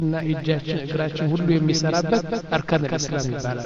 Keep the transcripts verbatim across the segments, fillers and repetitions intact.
እና እጃችን እግራችን ሁሉ የሚሰራበት አርካን الاسلام ይባላል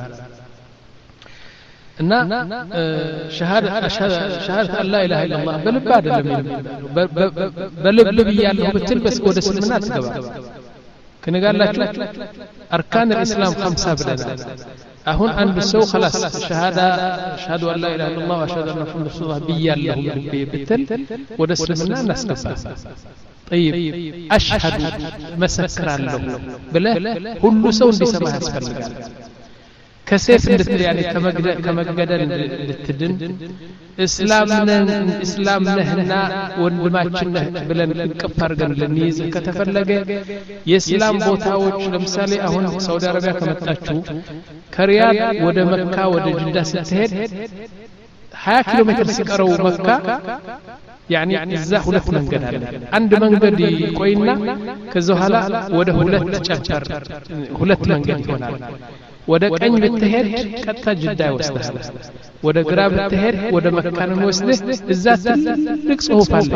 እና ሸሃዳ ሸሃዳ لا اله الا الله በልብ አይደለም በልብ ይያለው ብትል በስ ወደ እስልምና ትገባ ከነጋላችሁ አርካን الاسلام خمسة ብለናል አሁን አንድ ሰው خلاص ሸሃዳ ሸሃዱ አን لا اله الا الله واشهد ان محمد رسول الله ብያለሁ ብትል ወደ እስልምና እናስገባ طيب اشهد مسكرالله بلا كل سو እንዲሰማ ያስፈልጋል ከሴፍ እንድትል ያኔ ከመግደል ከመገደል እንድትድን እስላምነን እስላምነህና ወንድማችን ነህ ብለን እንቅፍ አድርገን ልንይዝ ከተፈለገ የእስላም ቦታዎች ለምሳሌ አሁን ሳውዲ አረቢያ ከመጣችሁ ከሪያድ ወደ መካ ወደ ጅዳ ስትሄድ ሀያ ኪሎ ሜትር ሲቀረው መካ يعني እዛ ሁለት መንገድ አለ አንድ መንገድ ይቆይና ከዛ ኋላ ወደ ሁለት ጨምጨር ሁለት መንገድ ይሆናል ወደ ቀኝ ብትሄድ ቀጥታ ጅዳ ይወስዳል ወደ ግራ ብትሄድ ወደ መካ ነው የሚወስድህ እዛ ትልቅ ጽሁፍ አለ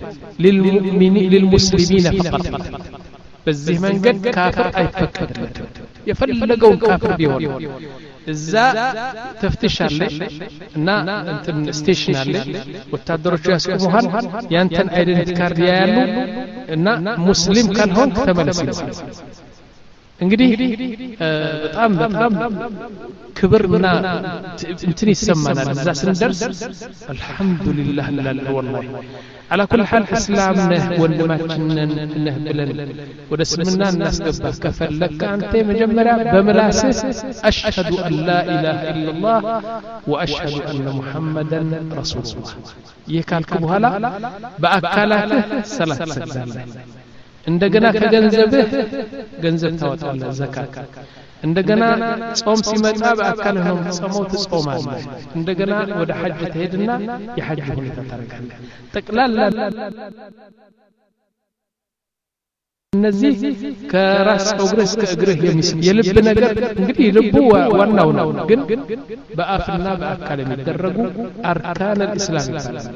للمسلمين فقط በዚህ መንገድ ካፍር አይፈቀድለትም የፈለገውን ካፍር ቢሆን እዛ ተፍትሽ አለ እና እንትን ስቴሽን አለ ወታደሮቹ ያስቆሙሃል ያንተን አይደንቲቲ ካርድ ያያሉ እና ሙስሊም ካልሆን ተመለስ ይላል እንግዲህ በጣም በጣም ክብርና እንትን ይሰማናል እዛ ስንደርስ አልহামዱሊላህ እንላለን والله على كل حال اسلامنا ወንድማችንን ነህ ብለን ወደ እስልምና እናስገባ ከፈለክ አንተ መጀመሪያ በመላስህ አሽهد ان لا اله الا الله واشهد ان محمدا رسول الله ይካልኩ በኋላ በአካላትህ ሰላት ትሰግዳለህ እንደገና ከገንዘብህ ገንዘብ ታወጣለህ ዘካት እንደገና ጾም ሲመጣ በአካል ነው ጾመው ትጾማለህ እንደገና ወደ ሐጅ ትሄድና የሐጅ ሁኔታ ታደርጋለህ ጠቅላላ እነዚህ ከራስ ጸጉርህ እስከ እግርህ የሚስብ የልብ ነገር እንግዲህ ልቡ ዋናው ነው ግን በአፍና በአካል የሚደረጉ አርካን الاسلام ይባላል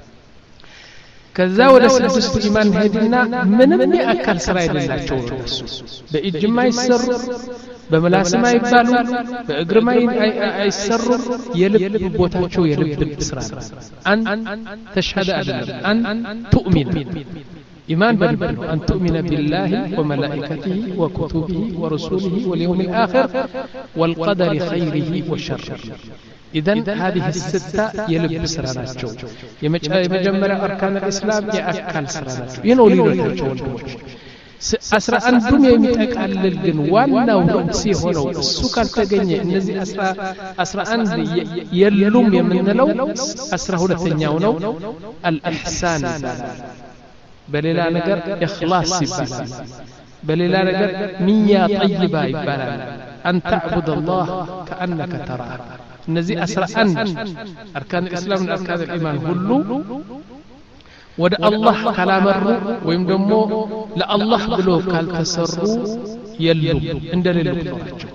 ከዛ ወደ ስድስቱ ኢማን ሄድና ምንም የአካል ስራ አይደላቸው በእጅማ ይሰሩ በመላስማ ይባሉ በእግርማ አይሰሩ የልብ ቦታቸው የልብ ስራ አን ተሽهد አይደለም አን تؤمن إيمان بالله أن تؤمن بالله وملائكته وكتبه ورسوله واليوم الآخر والقدر خيره وشره إذن هذه الستة يلب سراناتشو يمجمع أركان الإسلام يأكل سراناتشو ينولي لتشو أسرى أنتم يمتأكلل جن وانا ونسي هونو السكر تجني النزي أسرى أسرى أن يلوم يمن لو أسرى هو لتنياونو الإحسان بللا نجر إخلاص يبالا بللا نجر نية طيبة يبالا أن تعبد الله كأنك تراه نزي أسرى أن أركان الإسلام من أركان الإيمان كله ود الله كلام الروح ويمدمو لا الله بلو قال تسرو يلو عند للو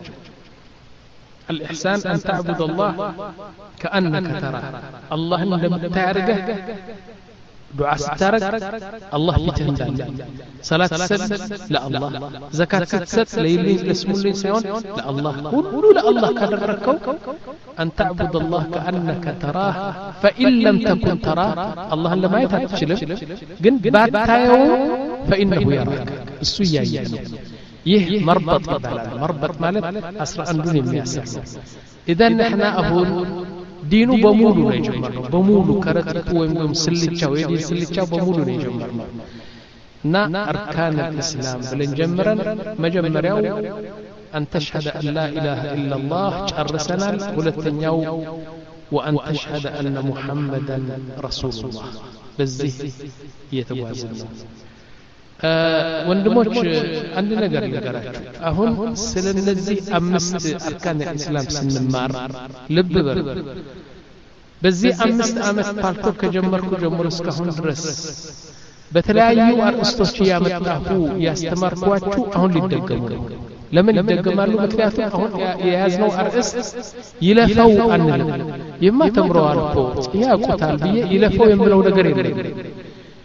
الإحسان أن تعبد الله كأنك تراه الله لم تعرفه دعاء ستارك الله يتهندل صلاة سد لا الله زكاة سد ليلين لسمو اللين سيون لا الله قولوا لا الله كدركو أن تعبد الله كأنك تراه فإن لم تكن تراه الله لما يتحتشلف قن بعد تايو فإنه يراك السوية يعني يه مربط مربط مالت أسرع أندوني مياسر إذا نحن أقول ዲኑ በሙሉ ነው የጀመረው በሙሉ ከረጢቱ ወይም ስልቻው የዲን ስልቻው በሙሉ ነው የጀመረው እና አርካን الاسلام ብለን ጀምረን መጀመሪያው أن تشهد أن لا إله إلا الله ጨርሰናል ሁለተኛው وأن تشهد أن محمدا رسول الله በዚህ እየተጓዝን ነው ወንድሞች አንድ ነገር ልንገራችሁ አሁን ስለነዚህ አምስት አርካን الاسلام ስንማር ልብ በል በዚህ አምስት አመት ፓልቶ ከጀመርኩ ጀምሮ እስካሁን ድረስ በተለያዩ አርእስቶች ያመጣሁ ያስተማርኳችሁ አሁን ሊደገሙ ነው ለምን ይደገማሉ ምክንያቱም አሁን የያዝነው አርእስት ይለፈው አንልም የማተምረው አልፎ ያቆታል ብዬ ይለፈው የምለው ነገር የለም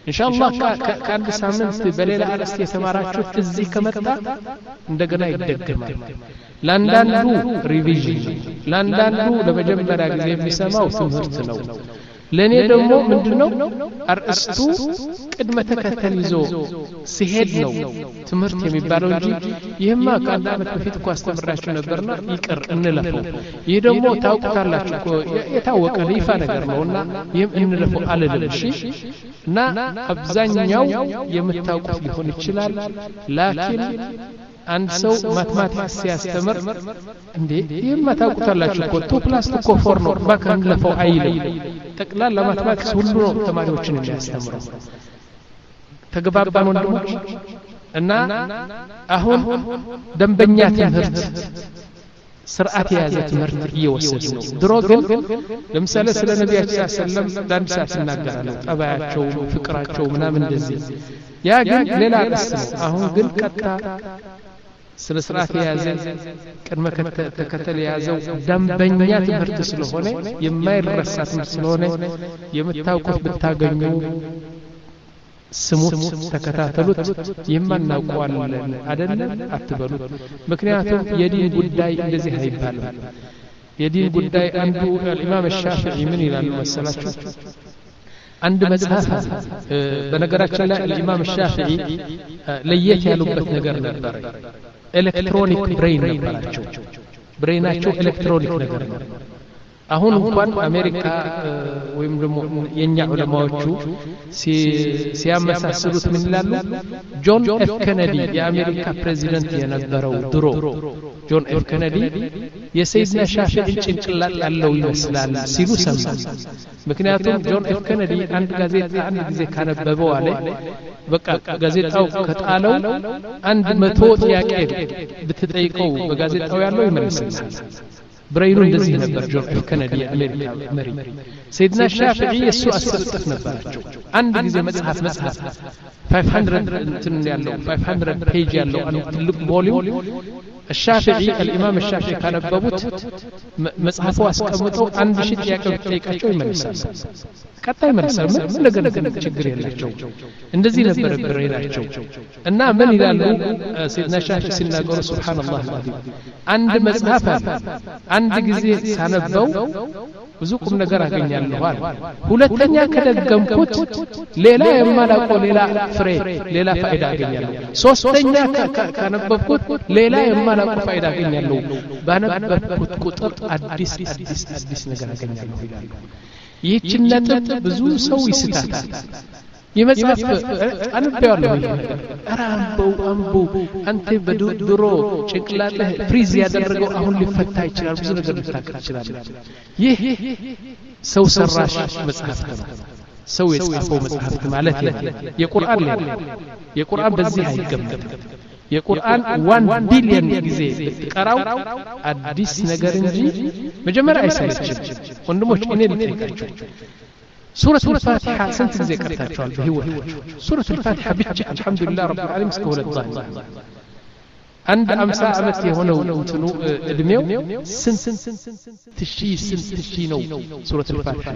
ኢንሻአላህ ከአንድ ሳምንት በሌላ አርዕስት የተማራችሁት እዚህ ከመጣ እንደገና ይደገማል። ለአንዳንዱ ሪቪዥን፣ ለአንዳንዱ ለመጀመሪያ ጊዜ የሚሰማው ትምህርት ነው። ለኔ ደግሞ ምንድነው አርዕስቱ ቅድመ ተከተል ይዞ ሲሄድ ነው ትምህርት የሚባለው እንጂ ይህማ ከአንድ ዓመት በፊት እኮ አስተምራችሁ ነበርና ይቅር እንለፈው። ይህ ደግሞ ታውቁታላችሁ እኮ የታወቀ ይፋ ነገር ነውና ይህም እንለፈው አልልም። እሺ እና አብዛኛው የምታውቁት ሊሆን ይችላል። ላኪን አንድ ሰው ማትማቲክስ ሲያስተምር እንዴ ይህማ ታውቁታላችሁ እኮ ቱ ፕላስ ቱ እኮ ፎር ነው ባካ እንለፈው አይልም። ጠቅላላ ማትማቲክስ ሁሉ ነው ተማሪዎችን የሚያስተምረው። ተግባባን ወንድሞች? እና አሁን ደንበኛ ትምህርት ስርዓት የያዘ ትምህርት እየወሰዱ ነው። ድሮ ግን ለምሳሌ ስለ ነቢያችን ሰለላሁ ዐለይሂ ወሰለም ዳንሳ ሲናገራሉ፣ ጠባያቸው፣ ፍቅራቸው ምናምን እንደዚህ። ያ ግን ሌላ ርዕስ ነው። አሁን ግን ቀጥታ ስለ ስርዓት የያዘ ቅድመ ተከተል የያዘው ደንበኛ ትምህርት ስለሆነ የማይረሳ ትምህርት ስለሆነ የምታውቁት ብታገኙ ስሙት፣ ተከታተሉት። የማናውቀዋለን አይደለም አትበሉት። ምክንያቱም የዲን ጉዳይ እንደዚህ አይባልም። የዲን ጉዳይ አንዱ ኢማም ሻፊዒ ምን ይላሉ መሰላችሁ? አንድ መጽሐፍ በነገራችን ላይ ኢማም ሻፊዒ ለየት ያሉበት ነገር ነበር። ኤሌክትሮኒክ ብሬን ነበራቸው። ብሬናቸው ኤሌክትሮኒክ ነገር ነው። አሁን እንኳን አሜሪካ ወይም ደግሞ የኛ ዑለማዎቹ ሲያመሳስሉት ምን ይላሉ? ጆን ኤፍ ኬነዲ የአሜሪካ ፕሬዚደንት የነበረው ድሮ ጆን ኤፍ ኬነዲ የሰይድና ሻፊዒ ጭንቅላት ያለው ይመስላል ሲሉ ሰማ። ምክንያቱም ጆን ኤፍ ኬነዲ አንድ ጋዜጣ አንድ ጊዜ ካነበበው አለ በቃ ጋዜጣው ከጣለው አንድ መቶ ጥያቄ ብትጠይቀው በጋዜጣው ያለው ይመልሳል። ብሬኑ እንደዚህ ነበር። ጆን ኤፍ ኬነዲ የአሜሪካ መሪ። ሰይድና ሻፊዒ የሱ አስፈጥፍ ነበራቸው። አንድ ጊዜ መጽሐፍ መጽሐፍ አምስት መቶ እንትን ያለው አምስት መቶ ፔጅ ያለው አንድ ትልቅ ቮሊዩም الشافعي الإمام الشافعي كان بابوت مصحفه أسقمطو عند شيء ጥያቄ ጠይቃቸው ይመልሳል። ቀጣይ መልሳል ምን ነገር ነገር ችግር የላቸው። እንደዚህ ነበር ብሬናቸው። እና ምን ይላሉ ሰይድና ሻፊዒ ሲናገሩ ሱብሃንአላህ አልዓዚም አንድ መጽሐፍ አንድ ጊዜ ሳነበው ብዙ ቁም ነገር አገኛለሁ አለ። ሁለተኛ ከደገምኩት ሌላ የማላውቀው ሌላ ፍሬ ሌላ ፋይዳ አገኛለሁ። ሶስተኛ ካነበብኩት ሌላ የማላውቀው ፋይዳ አገኛለሁ። ባነበብኩት ቁጥር አዲስ አዲስ አዲስ ነገር አገኛለሁ ይላሉ። ይህችን ነጥብ ብዙ ሰው ይስታታል። የመጽሐፍ አንብቤዋለሁ ይላል። ኧረ አንበው አንበው አንተ በድሮ ጭንቅላትህ ፍሪዝ ያደረገው አሁን ሊፈታ ይችላል። ብዙ ነገር ሊታከር ይችላል። ይህ ሰው ሰራሽ መጽሐፍ ነው። ሰው የጻፈው መጽሐፍ ማለት ነው። የቁርአን ላይ የቁርአን በዚህ አይገመትም። የቁርአን ዋን ቢሊየን ጊዜ ብትቀራው አዲስ ነገር እንጂ መጀመሪያ አይሰለችም። ወንድሞች እኔ ልጠይቃችሁ سورة الفاتحة سنت زي قرأتها بهوتها سورة الفاتحة بتش الحمد لله رب العالمين سكولة الظاهر عند أمسا أمتي هنا وتنو ادميو سن تشي سن تشي نو سورة الفاتحة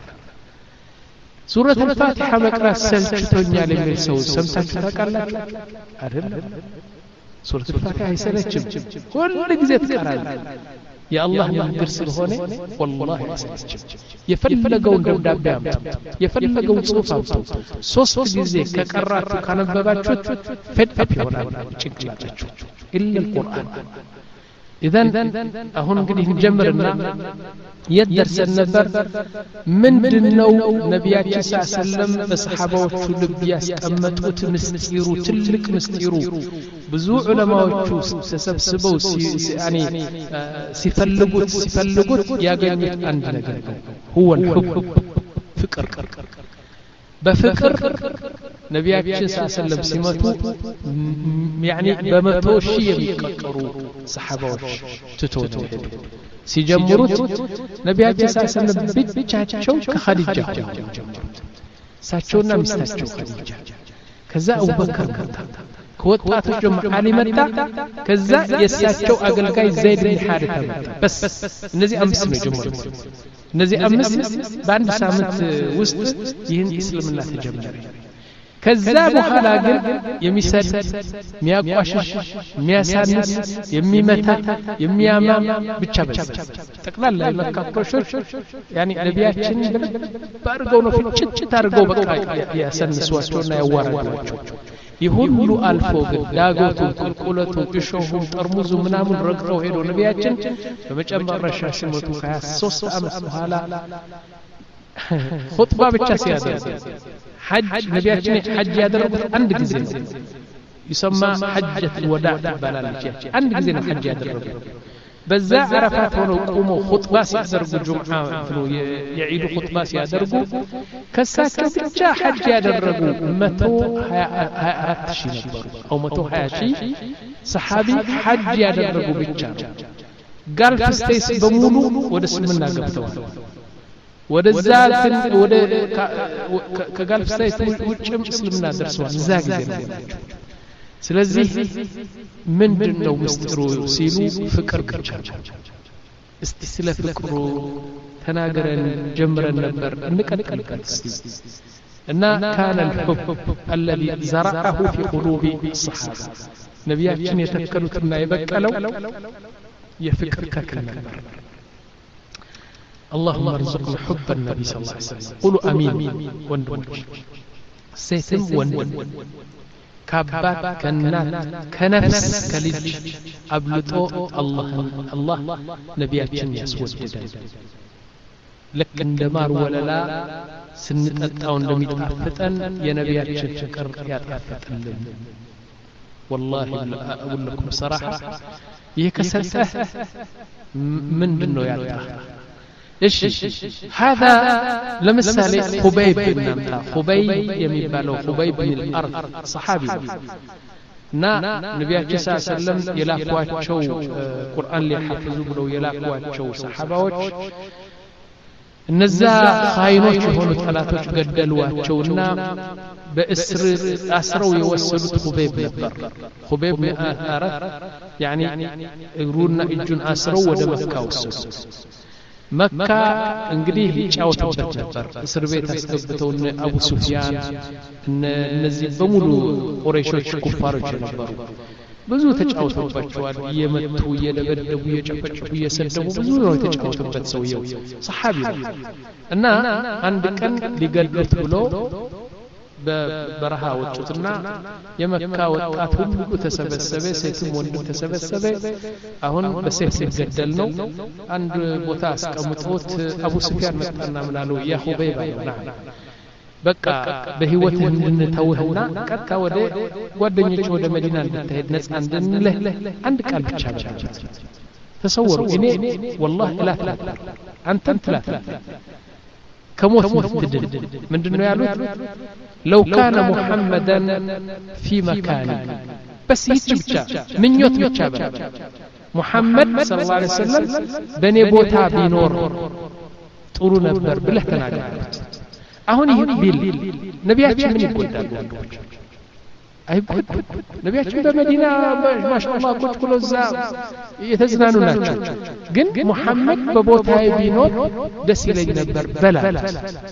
سورة الفاتحة مقرأ سلچتونيا لمن سو سمتاችሁ ታውቃላችሁ አይደል? سورة الفاتحة አይሰለችም። ሁሉ ጊዜ ትቀራለህ። የአላህ ንግግር ስለሆነ ወላሂ አይሰለችም። የፈለገውን ደብዳቤ አምጡ፣ የፈለገውን ጽሑፍ አምጡ። ሶስት ጊዜ ከቀራችሁ ካነበባችሁት ፈጥፈጥ ይሆናል ጭንቅላታችሁ። ኢላ القرآن إذن أهون قديه نجمرنا يدرسن نفر من دنو نبياتي صلى الله عليه وسلم أصحابه وتلبياس أمتوت مستيرو تلك مستيرو بزو علماء وتشوس سسبسبو يعني سيفلقوت سيفلقوت يا جميع عندنا هو الحب فكر بفكر نبياتي صلى الله عليه وسلم سمتو يعني بمتوشي يقروا صحابه تتوتو ሲጀምሩት ነቢያችን ሰለላሁ ዐለይሂ ወሰለም ብቻቸው ከኸዲጃ ጀመሩት። ሳቸውና ሚስታቸው ኸዲጃ፣ ከዛ አቡበከር መጣ፣ ከወጣቶች ደግሞ አሊ መጣ፣ ከዛ የሳቸው አገልጋይ ዘይድ ብን ሐሪታ መጣ። በስ እነዚህ አምስት ነው ጀመሩት። እነዚህ አምስት በአንድ ሳምንት ውስጥ ይህን እስልምና ተጀመረ። ከዛ በኋላ ግን የሚሰድ የሚያቋሽሽ የሚያሳንስ የሚመታ የሚያማም ብቻ በዛ ጠቅላላ የመካ ቁረሾች ያኒ ነቢያችን ባርገው ነው ፍጭጭት አድርገው በቃ ያሰንሷቸውና ያዋራዷቸው ይሁሉ አልፎ ግን ዳጎቱ ቁልቁለቱ እሾሁ ጠርሙዙ ምናምን ረግጠው ሄዶ ነቢያችን በመጨረሻ ሲሞቱ ከሀያ ሦስት ዓመት በኋላ ኹጥባ ብቻ ሲያደርጉ ሐጅ ነቢያችን ሐጅ ያደረጉት አንድ ጊዜ ነው ይሰማ ሐጀት ወዳዕ ትባላለች አንድ ጊዜ ነው ሐጅ ያደረጉት በዛ አረፋት ሆነው ቆመው ኹጥባ ሲያደርጉ ጁምዓ ነው የዒድ ኹጥባ ሲያደርጉ ከሳቸው ብቻ ሐጅ ያደረጉ መቶ ሀያ አራት ሺህ ነበሩ አው መቶ ሀያ ሺህ ሰሃቢ ሐጅ ያደረጉ ብቻ ጋልፍ ስቴትስ በሙሉ ወደ እስልምና ገብተዋል ወደዛ ወደ ከጋልፍ ስቴትስ ውጭም እስልምና ደርሰዋል እዛ ጊዜ ነው ስለዚህ ምንድነው ምስጢሩ ሲሉ ፍቅር ብቻ እስቲ ስለ ፍቅሩ ተናገረን ጀምረን ነበር እንቀጥልበት እስቲ እና ካነ الحب الذي زرعه في قلوب الصحابه ነቢያችን የተከሉትና የበቀለው የፍቅር ተክል ነበር اللهم ارزقنا حب النبي صلى الله عليه وسلم قولوا امين ወንድሞች ሴትም ወንድም كابات كنات كنفس كلج أبلطو الله الله نبياتشن يسودد لك اندمار ولا لا سنتقطعو እንደሚጣፍጠን የነቢያችን ፍቅር ያጣፍጥልን والله اقول لكم صراحه ይሄ ከሰጠህ ምንድነው ያጣ እሺ هذا ለምሳሌ خبيب እናምጣ خبيب የሚባለው خبيب بن الارض صحابي እና ነቢያችን ሰለላሁ ዐለይሂ ወሰለም የላኳቸው ቁርአን ሊሐፍዙ ብለው የላኳቸው ሰሃባዎች እነዛ ኻይኖች የሆኑ ጠላቶች ገደሏቸውና በእስር አስረው የወሰዱት خبيب ነበር خبيب بن الارض يعني እግሩና እጁን አስረው ወደ መካ ወሰዱት መካ እንግዲህ ጫውተውበት ነበር እስር ቤት አስገብተው አቡ ሱፊያን እነዚህ በሙሉ ቁረይሾች ኩፋሮች ነበሩ ብዙ ተጫውተውባቸዋል እየመቱ እየደበደቡ እየጨፈጨፉ እየሰደቡ ብዙ ነው የተጫውተውበት ሰውየው ሰሃቢ እና አንድ ቀን ሊገድሉት ብሎ በበረሃ ወጡትና የመካ ወጣት ሁሉ ተሰበሰበ ሴትም ወንድ ተሰበሰበ አሁን በሴት ሊገደል ነው አንድ ቦታ አስቀምጦት አቡ ሱፊያን መጣና ምናለው ያ ሁበይባ ይባላል በቃ በህይወት እንድንተውህና ቀጥታ ወደ ጓደኞች ወደ መዲና እንድትሄድ ነፃ እንድንልህ አንድ ቃል ብቻ ብቻ ተሰወሩ እኔ والله لا አንተም ትላት كموت مفتدل من دنو يالوت لو كان محمدا في مكان بس يتبجا من يوت بجا محمد صلى الله عليه وسلم بني بوتا بنور طولو نبر بله تناجرت አሁን ይሄ ቢል ነቢያችን ምን ይቆጣሉ አይቆጥ ነቢያችን በመዲና ማሻአላህ ቁጭ ብሎ እዛ የተዝናኑ ናቸው ግን ሙሐመድ በቦታዬ ቢኖር ደስ ይለኝ ነበር በላት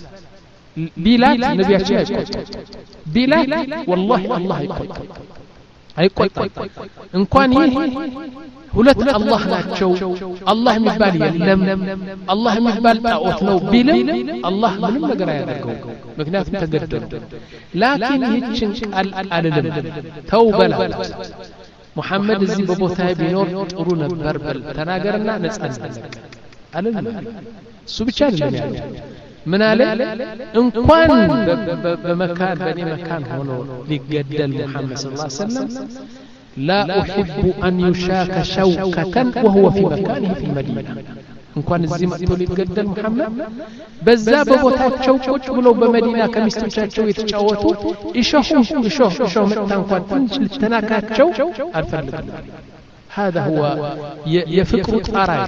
ቢላት ነቢያችን አይቆጥ ቢላት والله الله አይቆጥ አይቆጥ እንኳን ይሄ ሁለት አላህ ናቸው አላህ የሚባል የለም አላህ የሚባል ጣዖት ነው ቢልም አላህ ምንም ነገር አያደርገው ምክንያቱም ተገደሉ ላኪን ይህችን ቃል አልልም ተው በላት ሙሐመድ እዚህ በቦታዬ ቢኖር ጥሩ ነበር በል ተናገርና ነፃ እንለቅ አልልም እሱ ብቻ አይደለም ያለው ምን አለ እንኳን በመካን በኔ መካን ሆኖ ሊገደል ሙሐመድ ሰለላሁ ዐለይሂ ወሰለም لا أحب أن يشاك شوكة وهو في مكانه في المدينة إن كان الزمة للجدل محمد بزاب بوتاتشو كوش ولو بمدينة كمستوشاتشو يتشاوتو إشوه إشوه إشوه متان كان تنجل تناكاتشو الفرق هذا هو يفكر طارئ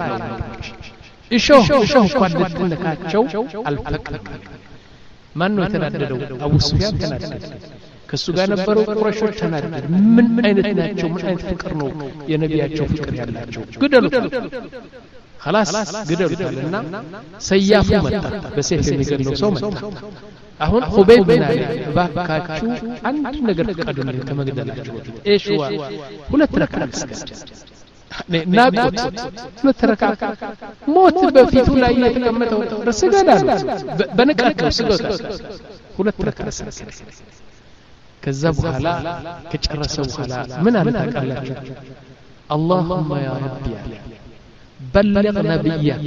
إشوه إشوه كان تناكاتشو الفرق ما أنه تنددو أبو سفيان تندد ከሱ ጋር ነበሩ ቁረይሾች ተናደዱ ምን አይነት ናቸው ምን አይነት ፍቅር ነው የነቢያቸው ፍቅር ያላቸው ግደሉት خلاص ገደሉታልና ሰያፉ መጣ በሰይፍ የሚገድለው ሰው መጣ አሁን ኹበይብ ብን አሊ ባካቹ አንድ ነገር ፍቀዱልኝ ከመግደላችሁ በፊት እሽዋ ሁለት ረካዓ ስገድ ናቁት ሁለት ረካዓ ሞት በፊቱ ላይ የተቀመጠው ስገዳሉ በንቀት ነው ስገዳ ሁለት ረካዓ ስገድ ከዛ በኋላ ከጨረሰ በኋላ ምን አለ ታውቃላችሁ اللهم يا ربي بلغ نبيك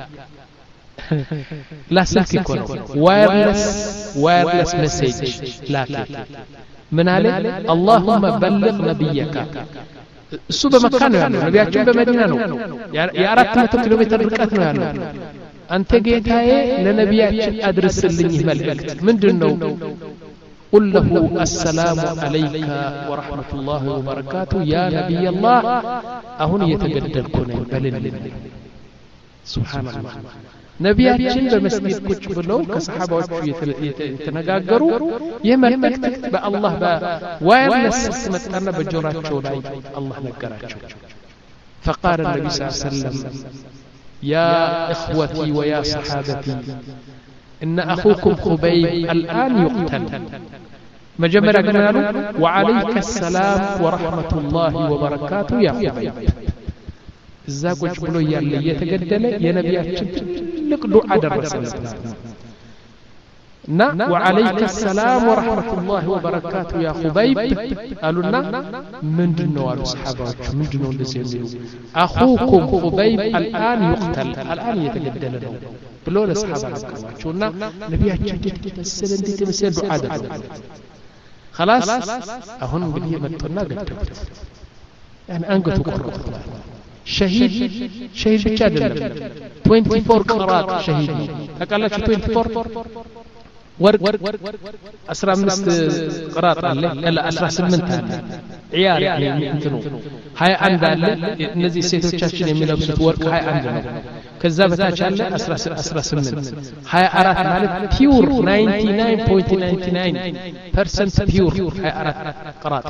لا سلك يكون وايرلس وايرلس مسج لكن من عليه اللهم بلغ نبيك እሱ በመካ ነው ያለው ነብያችን በመዲና ነው የአራት መቶ ኪሎ ሜትር ርቀት ነው ያለው አንተ ጌታዬ ለነብያችን አድርስልኝ መልእክት ምንድነው قل له السلام عليك ورحمة الله وبركاته يا نبي الله أهون يتقدلكم بلل سبحان الله ነብያችን በመስጊድ ቁጭ ብለው ከሰሃባዎቹ የተነጋገሩ የመልእክት በአላህ በዋይርለስ መጣና በጆራቸው ላይ አላህ ነገራቸው فقال النبي صلى الله عليه وسلم يا إخوتي ويا صحابتي إن أخوكم خبيب الآن يقتل مجمرة قالوا وعليك السلام ورحمة الله وبركاته يا خبيب الزاقوش بلو يالي يتقدل يا نبياتشن لك دعاء درسنا نا وعليك السلام ورحمة الله وبركاته يا خبيب قالوا لنا من جنو على الصحابة من جنو لسيزيلو أخوكم خبيب الآن يقتل الآن يتقدل له بلو لصحابة قالوا لنا نبياتشن تتمثل انت تتمثل دعاء درسنا خلاص أهون بدي متنا قدرت يعني أنقذوا قررت شهيد شهيد بجادل أربعة وعشرين قرات شهيد أقلت أربعة وعشرين ورق أسرع من قرات عليه لا أسرع سمنت عيار يعني انتنو هاي عندنا نزي سيتو تشاشين يميلو بسط ورق هاي عندنا كذابة تشالة أسرع أسرع سمنت هاي أرات مالت بيور تسعة وتسعين فاصلة تسعة وتسعين بالمئة بيور هاي أرات قرات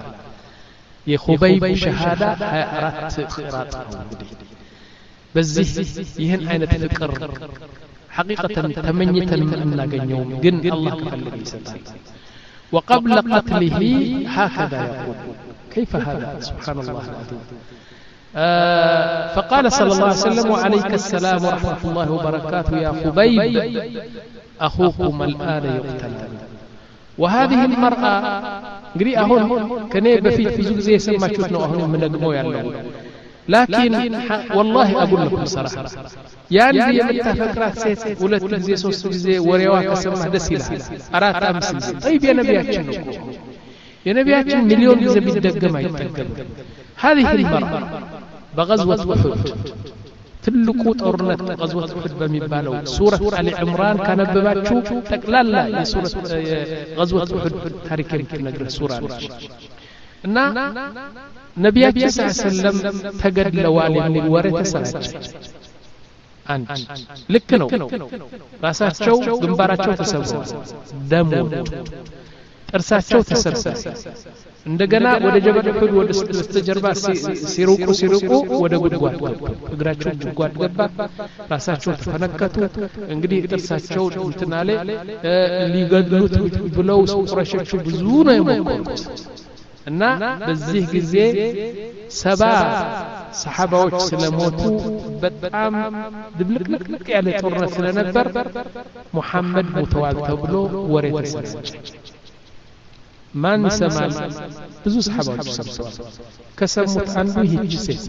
የኹበይብ ሸሃዳ ሃያ አራት ቅራት ነው በዚህ ይህን አይነት ፍቅር ሐቂቀተን ተመኝተን እናገኘው ግን አላህ ከፈለገ ይሰጣል وقبل قتله هكذا يقول كيف هذا سبحان الله العظيم آه فقال صلى الله عليه وسلم وعليك السلام ورحمة الله وبركاته يا خبيب أخوكم الآن يقتل وهذه المرأة قري أهون كني بفيت في زوج زي سما شفنا أهون من الجموع يالله لكن والله أقول لكم صراحة يعني زي متفكرات سيت ولد زي سوس زي وريواك سما دسيلة أرات أمس طيب يا نبي أتشن يا نبي أتشن مليون زي بيدقم يتقم هذه المرأة بغزوة أحد ትልቁ ጦርነት غزوة أحد በሚባለው ሱረቱ አሊ ኢምራን ካነበባችሁ ጠቅላላ የሱረቱ غزوة أحد ታሪክ የምትነግር ሱራ ነች እና ነብያችን ሰለላሁ ዐለይሂ ወሰለም ተገድለዋል የሚል ወሬ ተሰራጨ አንድ ልክ ነው ራሳቸው ግንባራቸው ተሰብረዋል ደም ወጡ ጥርሳቸው ተሰብሰበ እንደገና ወደ ጀበል ኡሁድ ወደ በስተጀርባ ሲሩቁ ሲሩቁ ወደ ጉድጓድ ገቡ እግራቸው ጉድጓድ ገባ ራሳቸው ተፈነከቱ እንግዲህ ጥርሳቸው እንትናለ ሊገድሉት ብለው ቁረሾቹ ብዙ ነው የሞከሩት እና በዚህ ጊዜ ሰባ ሰሃባዎች ስለሞቱ በጣም ድብልቅልቅ ያለ ጦርነት ስለነበር ሙሐመድ ሞተዋል ተብሎ ወሬ ተሰራጨ ማን ይሰማል ብዙ ሰሃባዎች ሰብስበዋል ከሰሙት አንዱ ይህች ሴት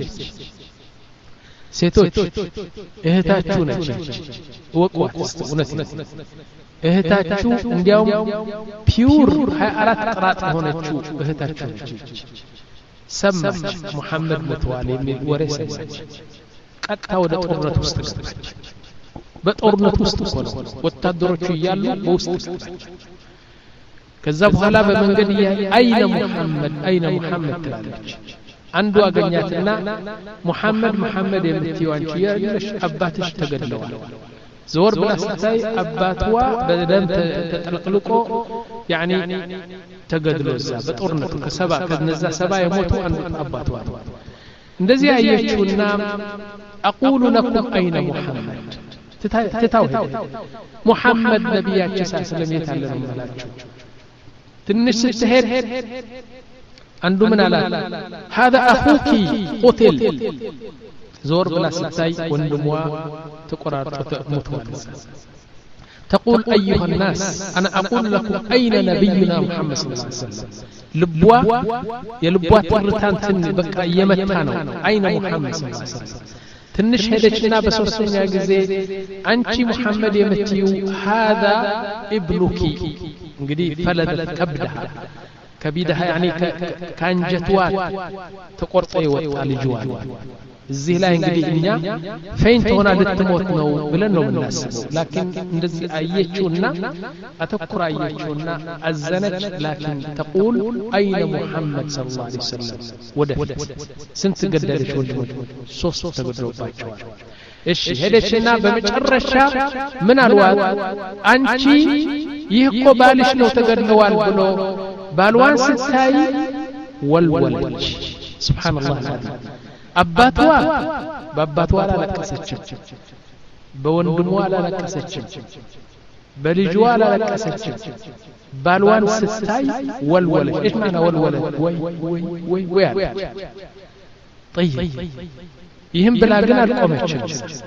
ሴቶች እህታችሁ ነች ወቋት እውነት እህታችሁ እንዲያውም ፒውር ሃያ አራት ቅራት ሆነችው እህታችሁ ነች ሰማች ሙሐመድ ሞተዋል የሚል ወሬ ሰማች ቀጥታ ወደ ጦርነት ውስጥ ገባች በጦርነት ውስጥ ሆነ ወታደሮቹ እያሉ በውስጥ ገባች ከዛ በኋላ በመንገድ አይነ ሙሐመድ አይነ ሙሐመድ ትላለች አንዱ አገኛትና ሙሐመድ ሙሐመድ የምትይው አንቺ ያለሽ አባትሽ ተገድለዋል ዞር ብላ ስታይ አባትዋ በደም ተጠልቅልቆ ያኒ ተገድሎዛ በጦርነቱ ከሰባ ከነዛ ሰባ የሞቱ አንዱ አባትዋ እንደዚህ አየችውና أقول لكم أين محمد تتاوهد محمد نبياتي صلى الله عليه وسلم يتعلم ملاكم تنش ستهد عنده من على هذا أخوك قتل زور بلا ستاي وندموا تقرار متوت تقول أيها الناس أنا أقول لكم أين نبينا محمد صلى الله عليه وسلم لبوا يا لبوا ترتان تني بقى يمتانو أين محمد صلى الله عليه وسلم تنش هدشنا بسوسنا جزء أنت محمد يمتيو هذا ابنك انقدي فلدت كبدها كبدها يعني كان جتوات تقرطي وطالي جوان እዚህ ላይ እንግዲህ እኛ ፌንት ሆና ልትሞት ነው ብለን ነው የምናስበው ላኪን እንደዚህ አየችውና አተኩራ አየችውና አዘነች ላኪን تقول اين محمد صلى الله عليه وسلم ወደፊት ስንት ገደለች ወንድሞች ሶስት ተገደሉባቸዋል እሺ ሄደችና በመጨረሻ ምን አልዋት አንቺ ይህ እኮ ባልሽ ነው ተገድለዋል ብሎ ባልዋን ስታይ ወልወለች ሱብሃንአላህ አባቷ በአባቷ አላለቀሰችም በወንድሟ አላለቀሰችም በልጇ አላለቀሰችም ባልዋን ስታይ ወልወለች ايش معنى ወልወለች ወይ ወይ ወይ ወይ طيب ይህን ብላ ግን አልቆመችም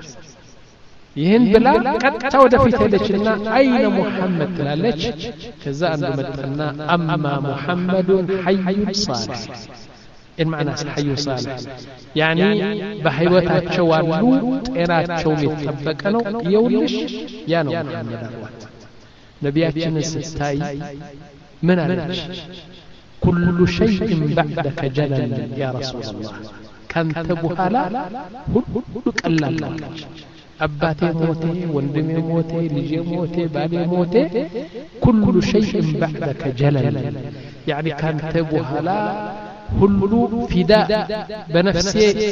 ይህን ብላ ቀጥታ ወደፊት ሄደችና አይነ ሙሐመድ ትላለች ከዛ አንዱ መጣና አማ ሙሐመዱን ሐይ صالح إن معنى حي صالح يعني بحيوتاቸው አሉ ጤናቸው የሚጠበቅ ነው ይውልሽ ያ ነው محمد አሏት ነቢያችንን ስታይ ምን አለች كل شيء بعدك جلل يا رسول الله ካንተ በኋላ ሁሉ ቀላል ነው አባቴ ሞቴ ወንድሜ ሞቴ ልጄ ሞቴ ባሌ ሞቴ كل شيء بعدك جلل يعني ካንተ በኋላ ሁሉ ፊዳ በነፍሴ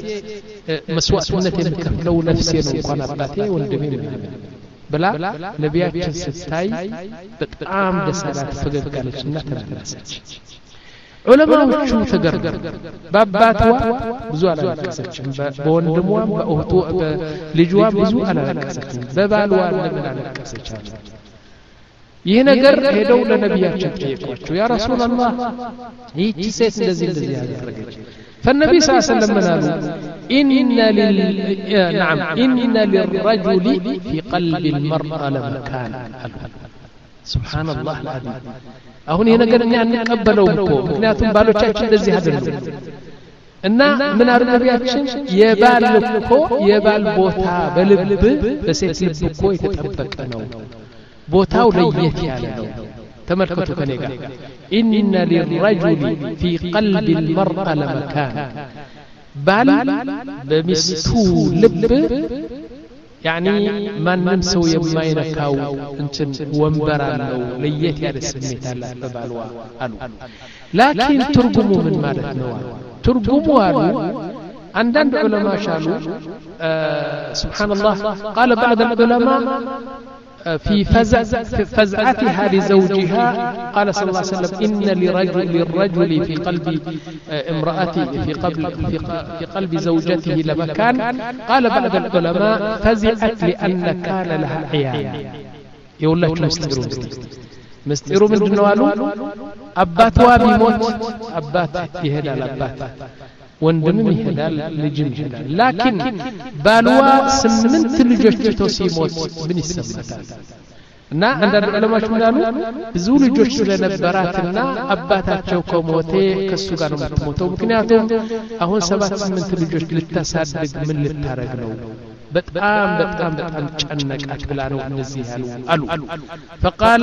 መስዋዕትነት የምከፍለው ነፍሴ ነው እንኳን አባቴ ወንድሜ ነው ብላ ነቢያችን ስታይ በጣም ደሳላት ፈገግታለችና ተናገረች ዑለማዎቹ ተገረሙ በአባቷ ብዙ አላለቀሰችም በወንድሟም በእህቷ በልጇ ብዙ አላለቀሰችም በባልዋ ለምን አላለቀሰች ይህ ነገር ሄደው ለነቢያችን ጠየቋቸው ያ ረሱላህ ይህች ሴት እንደዚህ እንደዚህ ያደረገች فالنبي صلى الله عليه وسلم قالوا إن لل نعم إن للرجل في قلب المرأة لمكان سبحان الله العظيم አሁን ይሄ ነገር እኛ እንቀበለው እኮ ምክንያቱም ባሎቻችን እንደዚህ አይደሉም እና ምን አሉ ነቢያችን የባል እኮ የባል ቦታ በልብ በሴት ልብ እኮ የተጠበቀ ነው ቦታው ለየት ያለ ነው ተመልከቱ ከኔ ጋር ኢነ ሊልረጁሊ ፊ ቀልቢ المرأة ለመካን ባል በሚስቱ ልብ ያኒ ማንም ሰው የማይነካው እንትን ወንበር አለው ለየት ያለ ስሜት አለ በባልዋ አሉ ላኪን ትርጉሙ ምን ማለት ነው ትርጉሙ አሉ عندنا علماء شالوا آه سبحان الله قال بعض العلماء في فزع فزعتها لزوجها قال صلى الله عليه وسلم إن لرجل للرجل في قلب امرأته في قلب في, في قلب زوجته لمكان قال بعض العلماء فزعت لأن كان لها عيال يقول لك مسترون مسترون من جنوالو أبات وابي موت أبات يهدى الأبات ወንድምም ይሄዳል ልጅም ይሄዳል ላኪን ባልዋ ስምንት ልጆች ተሲሞት ምን ይሰማታል እና አንዳንድ ዑለማዎች ምናሉ ብዙ ልጆች ስለነበራትና አባታቸው ከሞተ ከሱ ጋር ነው የምትሞተው ምክንያቱም አሁን ሰባት ስምንት ልጆች ልታሳድግ ምን ልታረግ ነው በጣም በጣም በጣም ጨነቃት ብላ ነው እነዚህ ያሉ አሉ فقال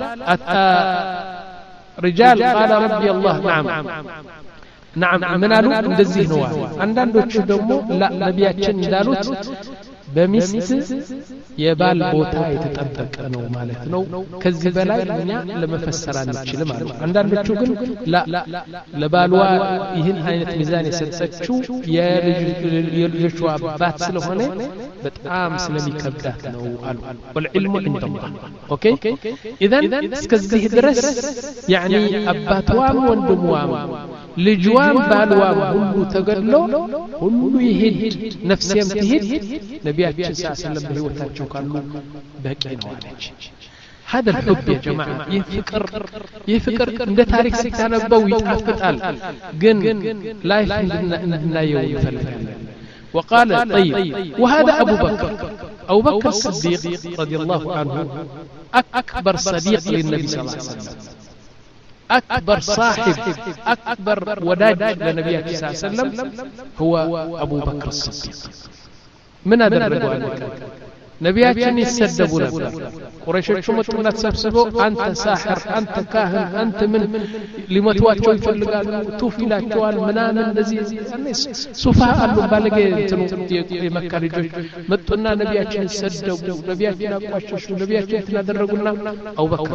رجال قال ربي الله نعم نعم من قالوا እንደዚህ ነው አንዳንዶቹ ደግሞ ነቢያችን እንዳሉት በሚስት የባል ቦታ የተጠበቀ ነው ማለት ነው ከዚህ በላይ እኛ ለመፈሰር አንችልም አሉ አንዳንዶቹ ግን ለባልዋ ይህን አይነት ሚዛን የሰጠችው የልጆቹ አባት ስለሆነ በጣም ስለሚከብዳት ነው አሉ والعلم عند الله اوكي اذا እስከዚህ ድረስ يعني አባቷም ወንድሟም ልጅዋን ባልዋ ሁሉ ተገድሎ ሁሉ ይሄድ ነፍሴም ትሄድ ነቢያችን ሰለላሁ ዐለይሂ ወሰለም ካሉ በቂ ነው አለች هذا الحب يا جماعة يفكر يفكر عند تاريخ ستانبو يتعفتال جن لايف عندنا يوم يفلح وقال طيب وهذا أبو بكر أبو بكر الصديق رضي الله عنه أكبر صديق للنبي صلى الله عليه وسلم أكبر صاحب أكبر وداج للنبي صلى الله عليه وسلم هو أبو بكر الصديق من هذا الرجل ነቢያችን ይሰደቡ ነበር ቁረይሾቹ መጡና ተሰብስበው አንተ ሳህር አንተ ካህን አንተ ምን ሊመቷቸው ይፈልጋሉ ቱፊላቸዋል ምናምን እንደዚህ ሱፋ አሉ ባለጌ እንትኑ የመካ ልጆች መጡና ነቢያችን ይሰደቡ ነቢያችን አቋሸሹ ነቢያችን ተናደረጉና አቡበከር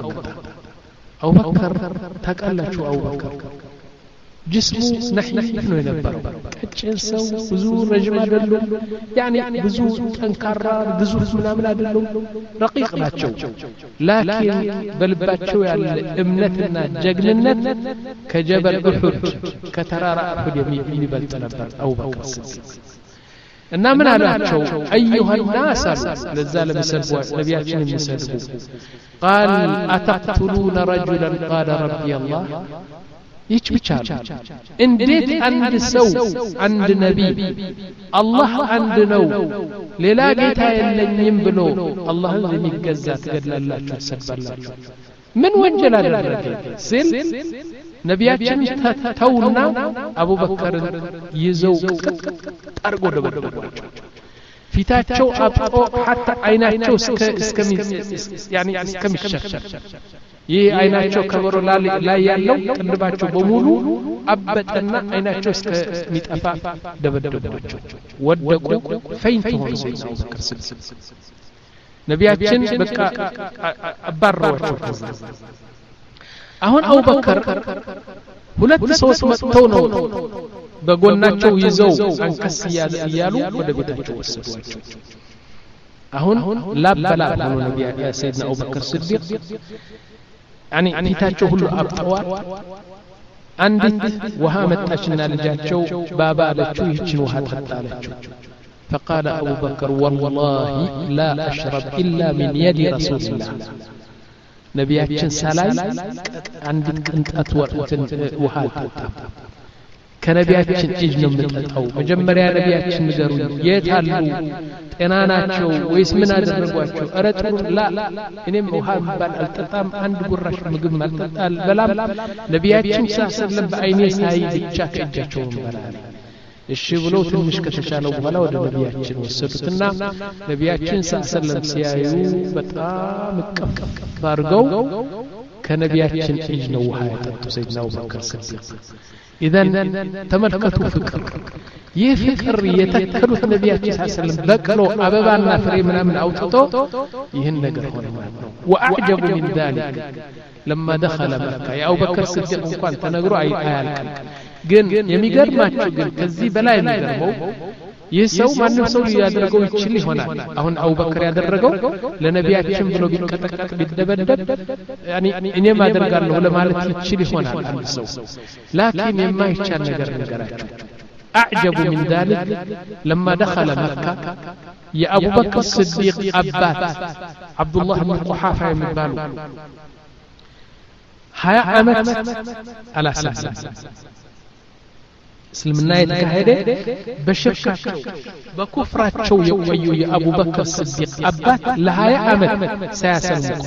አቡበከር ተቀላችሁ አቡበከር ጅስሙ ነህነህ ነው የነበረው ቀጭን ሰው ብዙ ረጅም አይደለም ያኒ ብዙ ጠንካራ ብዙ ምናምን አይደለም ረቂቅ ናቸው ላኪን በልባቸው ያለ እምነትና ጀግንነት ከጀበል ኡሁድ ከተራራ ኡሁድ የሚበልጥ ነበር አቡበከር ሲዲቅ እና ምን አላቸው አዩሃ الناس ለዛ ለምሰልቡ ነቢያችን የሚሰልቡ قال اتقتلون رجلا قال ربي الله ይች ብቻ እንዴት አንድ ሰው አንድ ነብይ አላህ አንድ ነው ሌላ ጌታ የለኝም ብሎ አላህን የሚገዛ ትገድላላችሁ ተሰባላችሁ ምን ወንጀል አደረገ ሲል ነቢያችን ተውና አቡበከርን ይዘው ጠርጎ ደበደቧቸው ፊታቸው አብጦ hatta አይናቸው እስከ እስከ ያኒ እስከሚሸሸር ይህ አይናቸው ከበሮ ላይ ያለው ቅንድባቸው በሙሉ አበጠና አይናቸው እስከ ሚጠፋ ደበደቧቸው ወደቁ ፈይንት ሆኑ አቡበከር ሲዲቅ ነቢያችን በቃ አባረሯቸው አሁን አቡበከር ሁለት ሰዎች መጥተው ነው በጎናቸው ይዘው አንከስ እያሉ ወደ ቤታቸው ወሰዷቸው አሁን ላበላ ሆኖ ነቢያ ሰይድና አቡበከር ሲዲቅ يعني ፊታቸው ሁሉ አብጠዋል አንዲት ውሃ መጣችና ልጃቸው ባባ አለችው ይህችን ውሃ ጠጣለችው فقال أبو بكر والله لا أشرب إلا من يد رسول الله ነቢያችን ሳላይ አንዲት ቅንጣት ወርትን ውሃ ጠጣ ከነቢያችን እጅ ነው የምጠጣው መጀመሪያ ነቢያችን ንገሩኝ የት አሉ ጤና ናቸው ወይስ ምን አደረጓቸው አረጥሩ ላ እኔም ውሃ ባል አልጠጣም አንድ ጉራሽ ምግብ አልጠጣል በላም ነቢያችን ሰለላሁ በአይኔ ሳይ ብቻ ከእጃቸው በላል እሺ ብሎ ትንሽ ከተሻለው በኋላ ወደ ነቢያችን ወሰዱትና ነቢያችን ሰለላሁ ሲያዩ በጣም ከፍከፍ አድርገው ከነቢያችን እጅ ነው ውሃ ያጠጡ ሰይድና አቡበከር ሲዲቅ إذن تملكتوا فكر يفكر يتكلوا نبياتي صلى الله عليه وسلم بكلوا أبابنا فريمنا من أوتطو يهن نقر وأعجب من ذلك لما دخل مكة يا أبو بكر الصديق قال تنقروا أي آيالك قل يميقر ما تشغل كذي بلا يميقرمو يسو ما نفسه يادرقوا يتشلي هنا أهون أبو بكر يادرقوا لنبياتهم بلو بيكتك بيتدبدب يعني إني ما درقال له لما يتشلي هنا لكن يما يتشان نقر نقراته أعجب من ذلك لما دخل مكة يا أبو بكر الصديق أبات عبد الله بن قحافة من بالو هيا أمت على سلسل እስልምና የተካሄደ በሽርካቸው በኩፍራቸው የቆዩ የአቡበከር ሲዲቅ አባት ለ20 አመት ሳያሰልሙ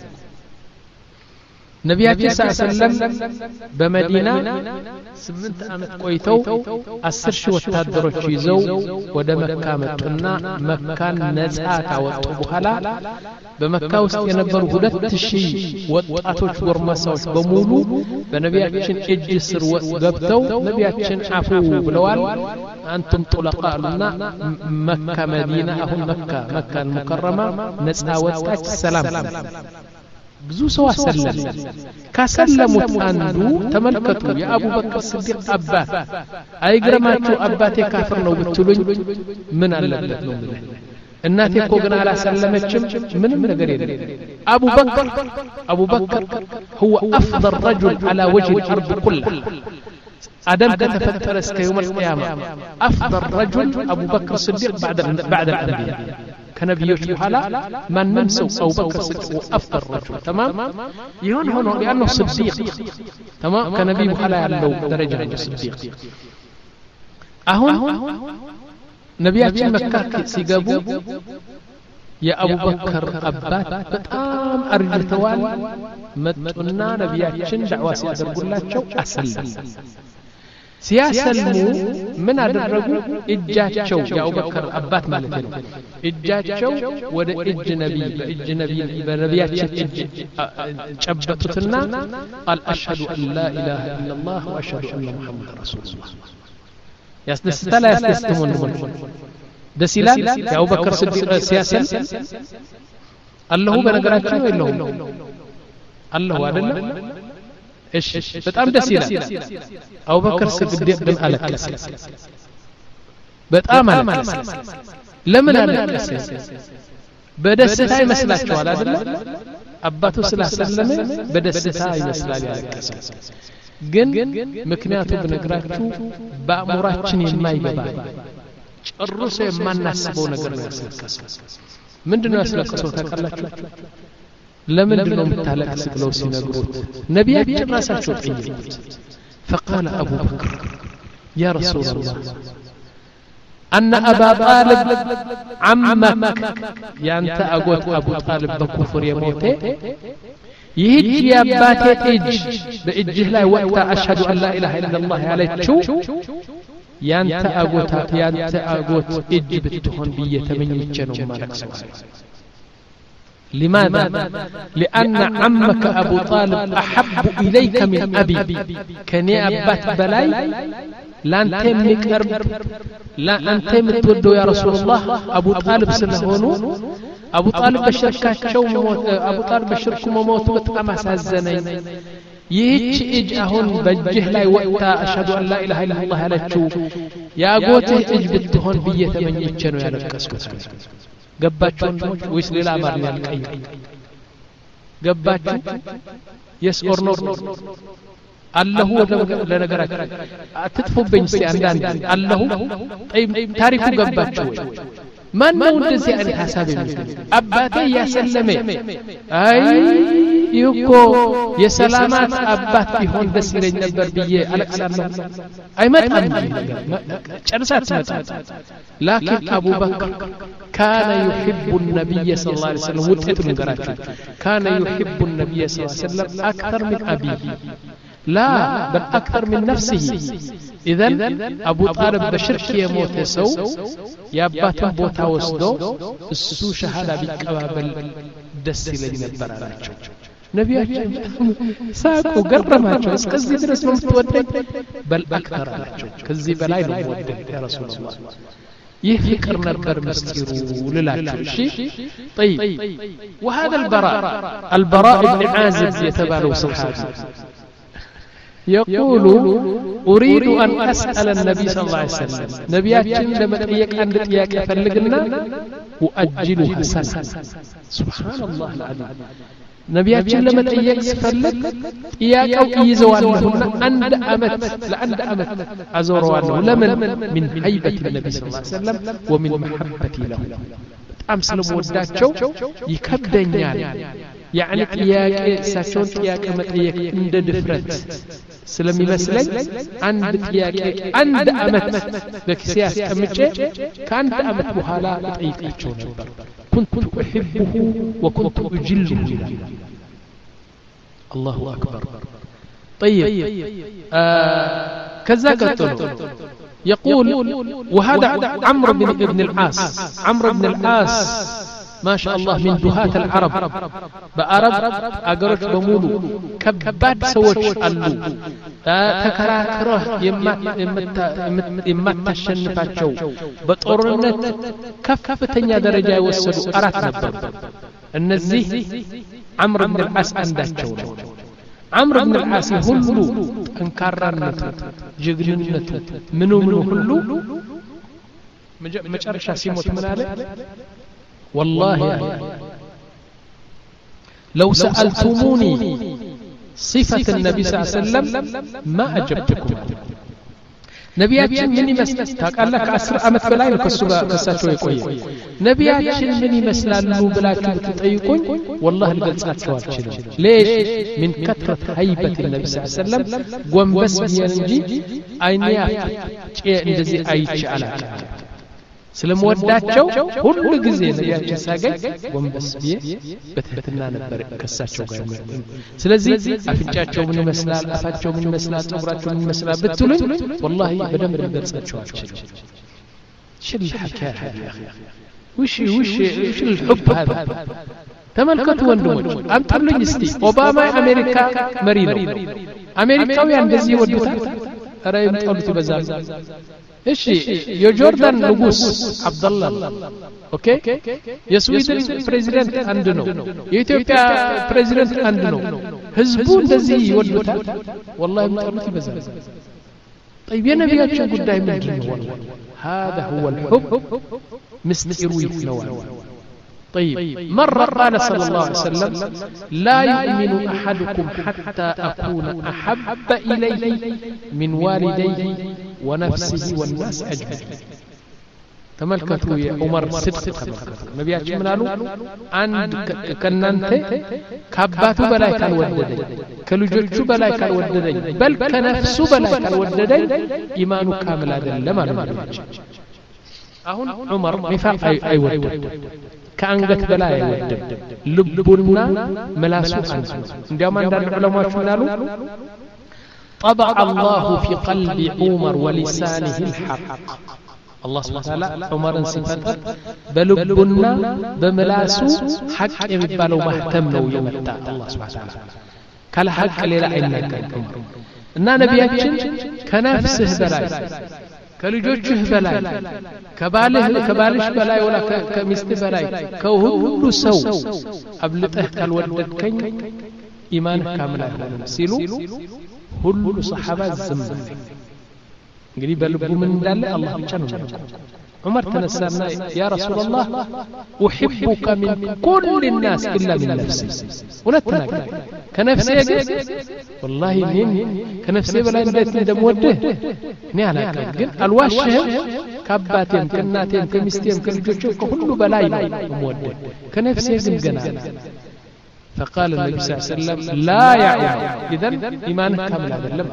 ነቢያችን ሰለላሁ በመዲና ስምንት አመት ቆይተው አስር ሺህ ወታደሮች ይዘው ወደ መካ መጡና መካን ነፃ ካወጡ በኋላ በመካ ውስጥ የነበሩ ሁለት ሺህ ወጣቶች ጎርማሳዎች በሙሉ በነቢያችን እጅ ስር ገብተው ነቢያችን አፉ ብለዋል አንቱም ጡለቃሉና መካ መዲና አሁን መካ መካ ሙከረማ ነፃ ወጣች ሰላም ብዙ ሰው አሰለም ካሰለሙት አንዱ ተመልከቱ የአቡበከር ሲዲቅ አባት አይግረማችሁ አባቴ ካፍር ነው ብትሉኝ ምን አለበት ነው ማለት እናቴ እኮ ግን አላሰለመችም ምንም ነገር የለም አቡበከር አቡበከር هو افضل رجل على وجه الارض كلها آدم كتفتر اسك يوم القيامة أفضل رجل أبو بكر الصديق بعد بعد الأنبياء كنبيوش بحالا من ننسو أبو بكر الصديق أفضل رجل تمام يهون هون لأنه صديق تمام كنبي بحالا يعلو درجة الصديق أهون نبياتي مكة سيقابو يا أبو بكر أبات بتام أرجتوال متنا نبياتشن دعوة سيادرقوا الله شو أسلم سياسلمو من أدرقوا إجاتشو يا أبو بكر أبات مالتين إجاتشو ودا إج نبي إج نبي بنبياتشن إج شبتتنا قال أشهد أن لا إله إلا الله وأشهد أن محمد رسول الله يستستا لا يستسلمون دسيلان يا أبو بكر صديق سياسة الله بنقرأتشو إلا هو الله أدلنا إيش بتأم دسيلان أبو بكر صديق بن ألكس بتأم ألكس لمن ألكس بدستاي مسلاچو على أدلنا أباتو صلى الله عليه وسلم بدستاي مسلاچ ألكس ግን ምክንያቱ በነግራችሁ በአእምሯችን የማይገባ ጭርሶ የማናስበው ነገር ነው ያስለቀሰው ምንድነው ያስለቀሰው ታውቃላችሁ ለምንድን ነው የምታለቅስ ብለው ሲነግሩት ነቢያችን ራሳቸው ጠየቁት فقال أبو بكر يا رسول الله أن أبا طالب عمك يا أنت أقوت أبو طالب بكفر يموته يهج يا باتي إج بإجه لا وقت أشهد أن لا إله إلا الله عليك شو يانت أقوت يانت أقوت إج بتهون بية من يتجنوا مالك سوال لماذا؟ لأن عمك أبو طالب أحب إليك من أبي كان يا أبات بلاي لا أنت مكرب لا أنت متودو يا رسول الله أبو طالب سنهونو أبو طالب بشركات شو موت أبو طالب بشركو موت بتقام سازنين يهج إج أهون بجه لا وقتا أشهد أن لا إله إلا الله على شو يا قوته إج بتهون بية من يتشنو يا لكسكو قباتشون ويس للا مرني الكي قباتشون يس أور نور الله لنقرأك تدفو بنسي عندان الله طيب تاريخو قباتشون من ነው እንደዚህ አይነት ሐሳብ የሚፈልግ አባቴ ያሰለመ አይ ይኮ የሰላማት አባት ቢሆን ደስ ይለኝ ነበር ብዬ አለቅሳለሁ አይመጣም ጨርሳት መጣ لكن ابو بكر كان يحب النبي صلى الله عليه وسلم وطيت ንገራችሁ كان يحب النبي صلى الله عليه وسلم اكثر من ابيه لا بل اكثر من نفسه اذن ابو طالب بشرك يموت سو የአባቱን ቦታ ወስዶ እሱ ሸሃዳ ቢቀባበል ደስ ይለኝ ነበር አላቸው ነቢያችን ሳቁ ገረማቸው እስከዚህ ድረስ ነው የምትወደኝ በል አክተር አላቸው ከዚህ በላይ ነው የምወደኝ ያ ረሱላህ ይህ ፍቅር ነበር ምስጢሩ ልላችሁ እሺ طيب وهذا البراء البراء بن عازب يتبالو صحابي يقول أريد أن أسأل النبي صلى الله عليه وسلم نبياتين لما تأيك عند تياك فلقنا وأجلها سنة سبحان الله العظيم نبياتين لما تأيك فلق تياك أو إيزوانهن عند أمت لعند أمت أزوروانه لمن من هيبة النبي صلى الله عليه وسلم ومن محبتي له أمسلم وداتشو يكبدنيان يعني تياك ساشون تياك متياك عند دفرت سلمي مسلك عند تياك عند أمت بكسياس كمتشي كانت أمت بحالا بتأيكيتشون كنت أحبه وكنت أجله الله أكبر طيب آه كذا قلت يقول وهذا عمرو بن ابن العاص عمرو بن العاص ما شاء الله من دهاة العرب بأرب أقرش بمولو كباد سوش ألو تكراكره يمات تشنفاتشو بطورنت كفتنيا درجة يوصلوا أرات نبر النزيه عمرو بن العاص عنداتشو عمرو بن العاص هلو انكررنته جغرينته منو منو هلو مجرشا سيموت من عليه والله يعني لو سألتموني صفة النبي صلى الله عليه وسلم ما أجبتكم ነቢያችን ምን ይመስላል ታውቃለህ? ከአስር ዓመት በላይ ነው ከሱ ጋር ከሳቸው የቆየ። ነቢያችን ምን ይመስላሉ ብላችሁ ብትጠይቁኝ ወላሂ ልገልጻቸው አልችልም። ليش من كثرة هيبة النبي صلى الله عليه وسلم ጎንበስ ብዬን እንጂ አይኔ እንደዚህ አይቼ አላውቅም። ስለምወዳቸው ሁሉ ጊዜ ነቢያችን ሳገኝ ጎንበስ ብዬ በትህትና ነበር ከሳቸው ጋር። ስለዚህ አፍንጫቸው ምን ይመስላል፣ አፋቸው ምን ይመስላል፣ ጸጉራቸው ምን ይመስላል ብትሉኝ والله በደንብ ልገልጻቸው አልችልም። شل الحكايه يا اخي وش وش وش الحب هذا؟ ተመልከቱ ወንድሞች አምጡልኝ እስቲ ኦባማ አሜሪካ መሪ ነው። አሜሪካውያን እንደዚህ ይወዱታል? ኧረ ይምጣሉት ይበዛል። እሺ የጆርዳን ንጉስ አብደላ ኦኬ፣ የስዊድን ፕሬዚደንት አንድ ነው፣ የኢትዮጵያ ፕሬዚደንት አንድ ነው። ህዝቡ እንደዚህ ይወዱታል? والله ይምጣሉት ይበዛል። طيب የነቢያችን ጉዳይ ምንድነው? والله هذا هو الحب مستر يفنوا. طيب مرة قال صلى الله عليه وسلم لا يؤمن أحدكم حتى أكون أحب إليه من والديه ونفسه والناس أجمعين. تملكتوا يا عمر صدق تملكتوا نبياتي منالو عند كنانته كاباتو بلاي كان وددي كلجوجو بلاي كان وددي بل كنفسو بلاي كان وددي إيمانه كامل هذا لما نبياتي. أهون عمر نفاق أي ودد ከአንገት በላይ አይወድም፣ ልቡና መላሱ አንድ ነው። እንዲያውም አንዳንድ ዑለማዎች ምናሉ طبع الله في قلب عمر ولسانه الحق. الله سبحانه وتعالى عمرን ሲፈጥር በልቡና በመላሱ ሐቅ የሚባለው ማህተም ነው የመጣ الله سبحانه وتعالى ካለ ሐቅ ሌላ አይናገርም። እና ነቢያችን ከነፍስህ በላይ ከልጆችህ በላይ ከባልህ ከባልሽ በላይ ወላ ከሚስትህ በላይ ከሁሉ ሰው አብልጠህ ካልወደድከኝ ኢማንህ ካምል አይሆንም ሲሉ ሁሉ ሰሃባ ዝም። እንግዲህ በልቡ ምን እንዳለ አላህ ብቻ ነው የሚያውቀው። ዑመር ተነሳና ያ ረሱላህ أحبك من كل الناس إلا من نفسي. ونتناك كنفسي والله من كنفسي بلا ندت እንደምወድህ እኔ አላውቅም፣ ግን አልዋሽህም። ከአባቴም ከእናቴም ከሚስቴም ከልጆቼም ከሁሉ በላይ ነው የምወድህ፣ ከነፍሴ ግን ገና። فقال النبي صلى الله عليه وسلم لا يا عمر إذن إيمانك كامل አይደለም።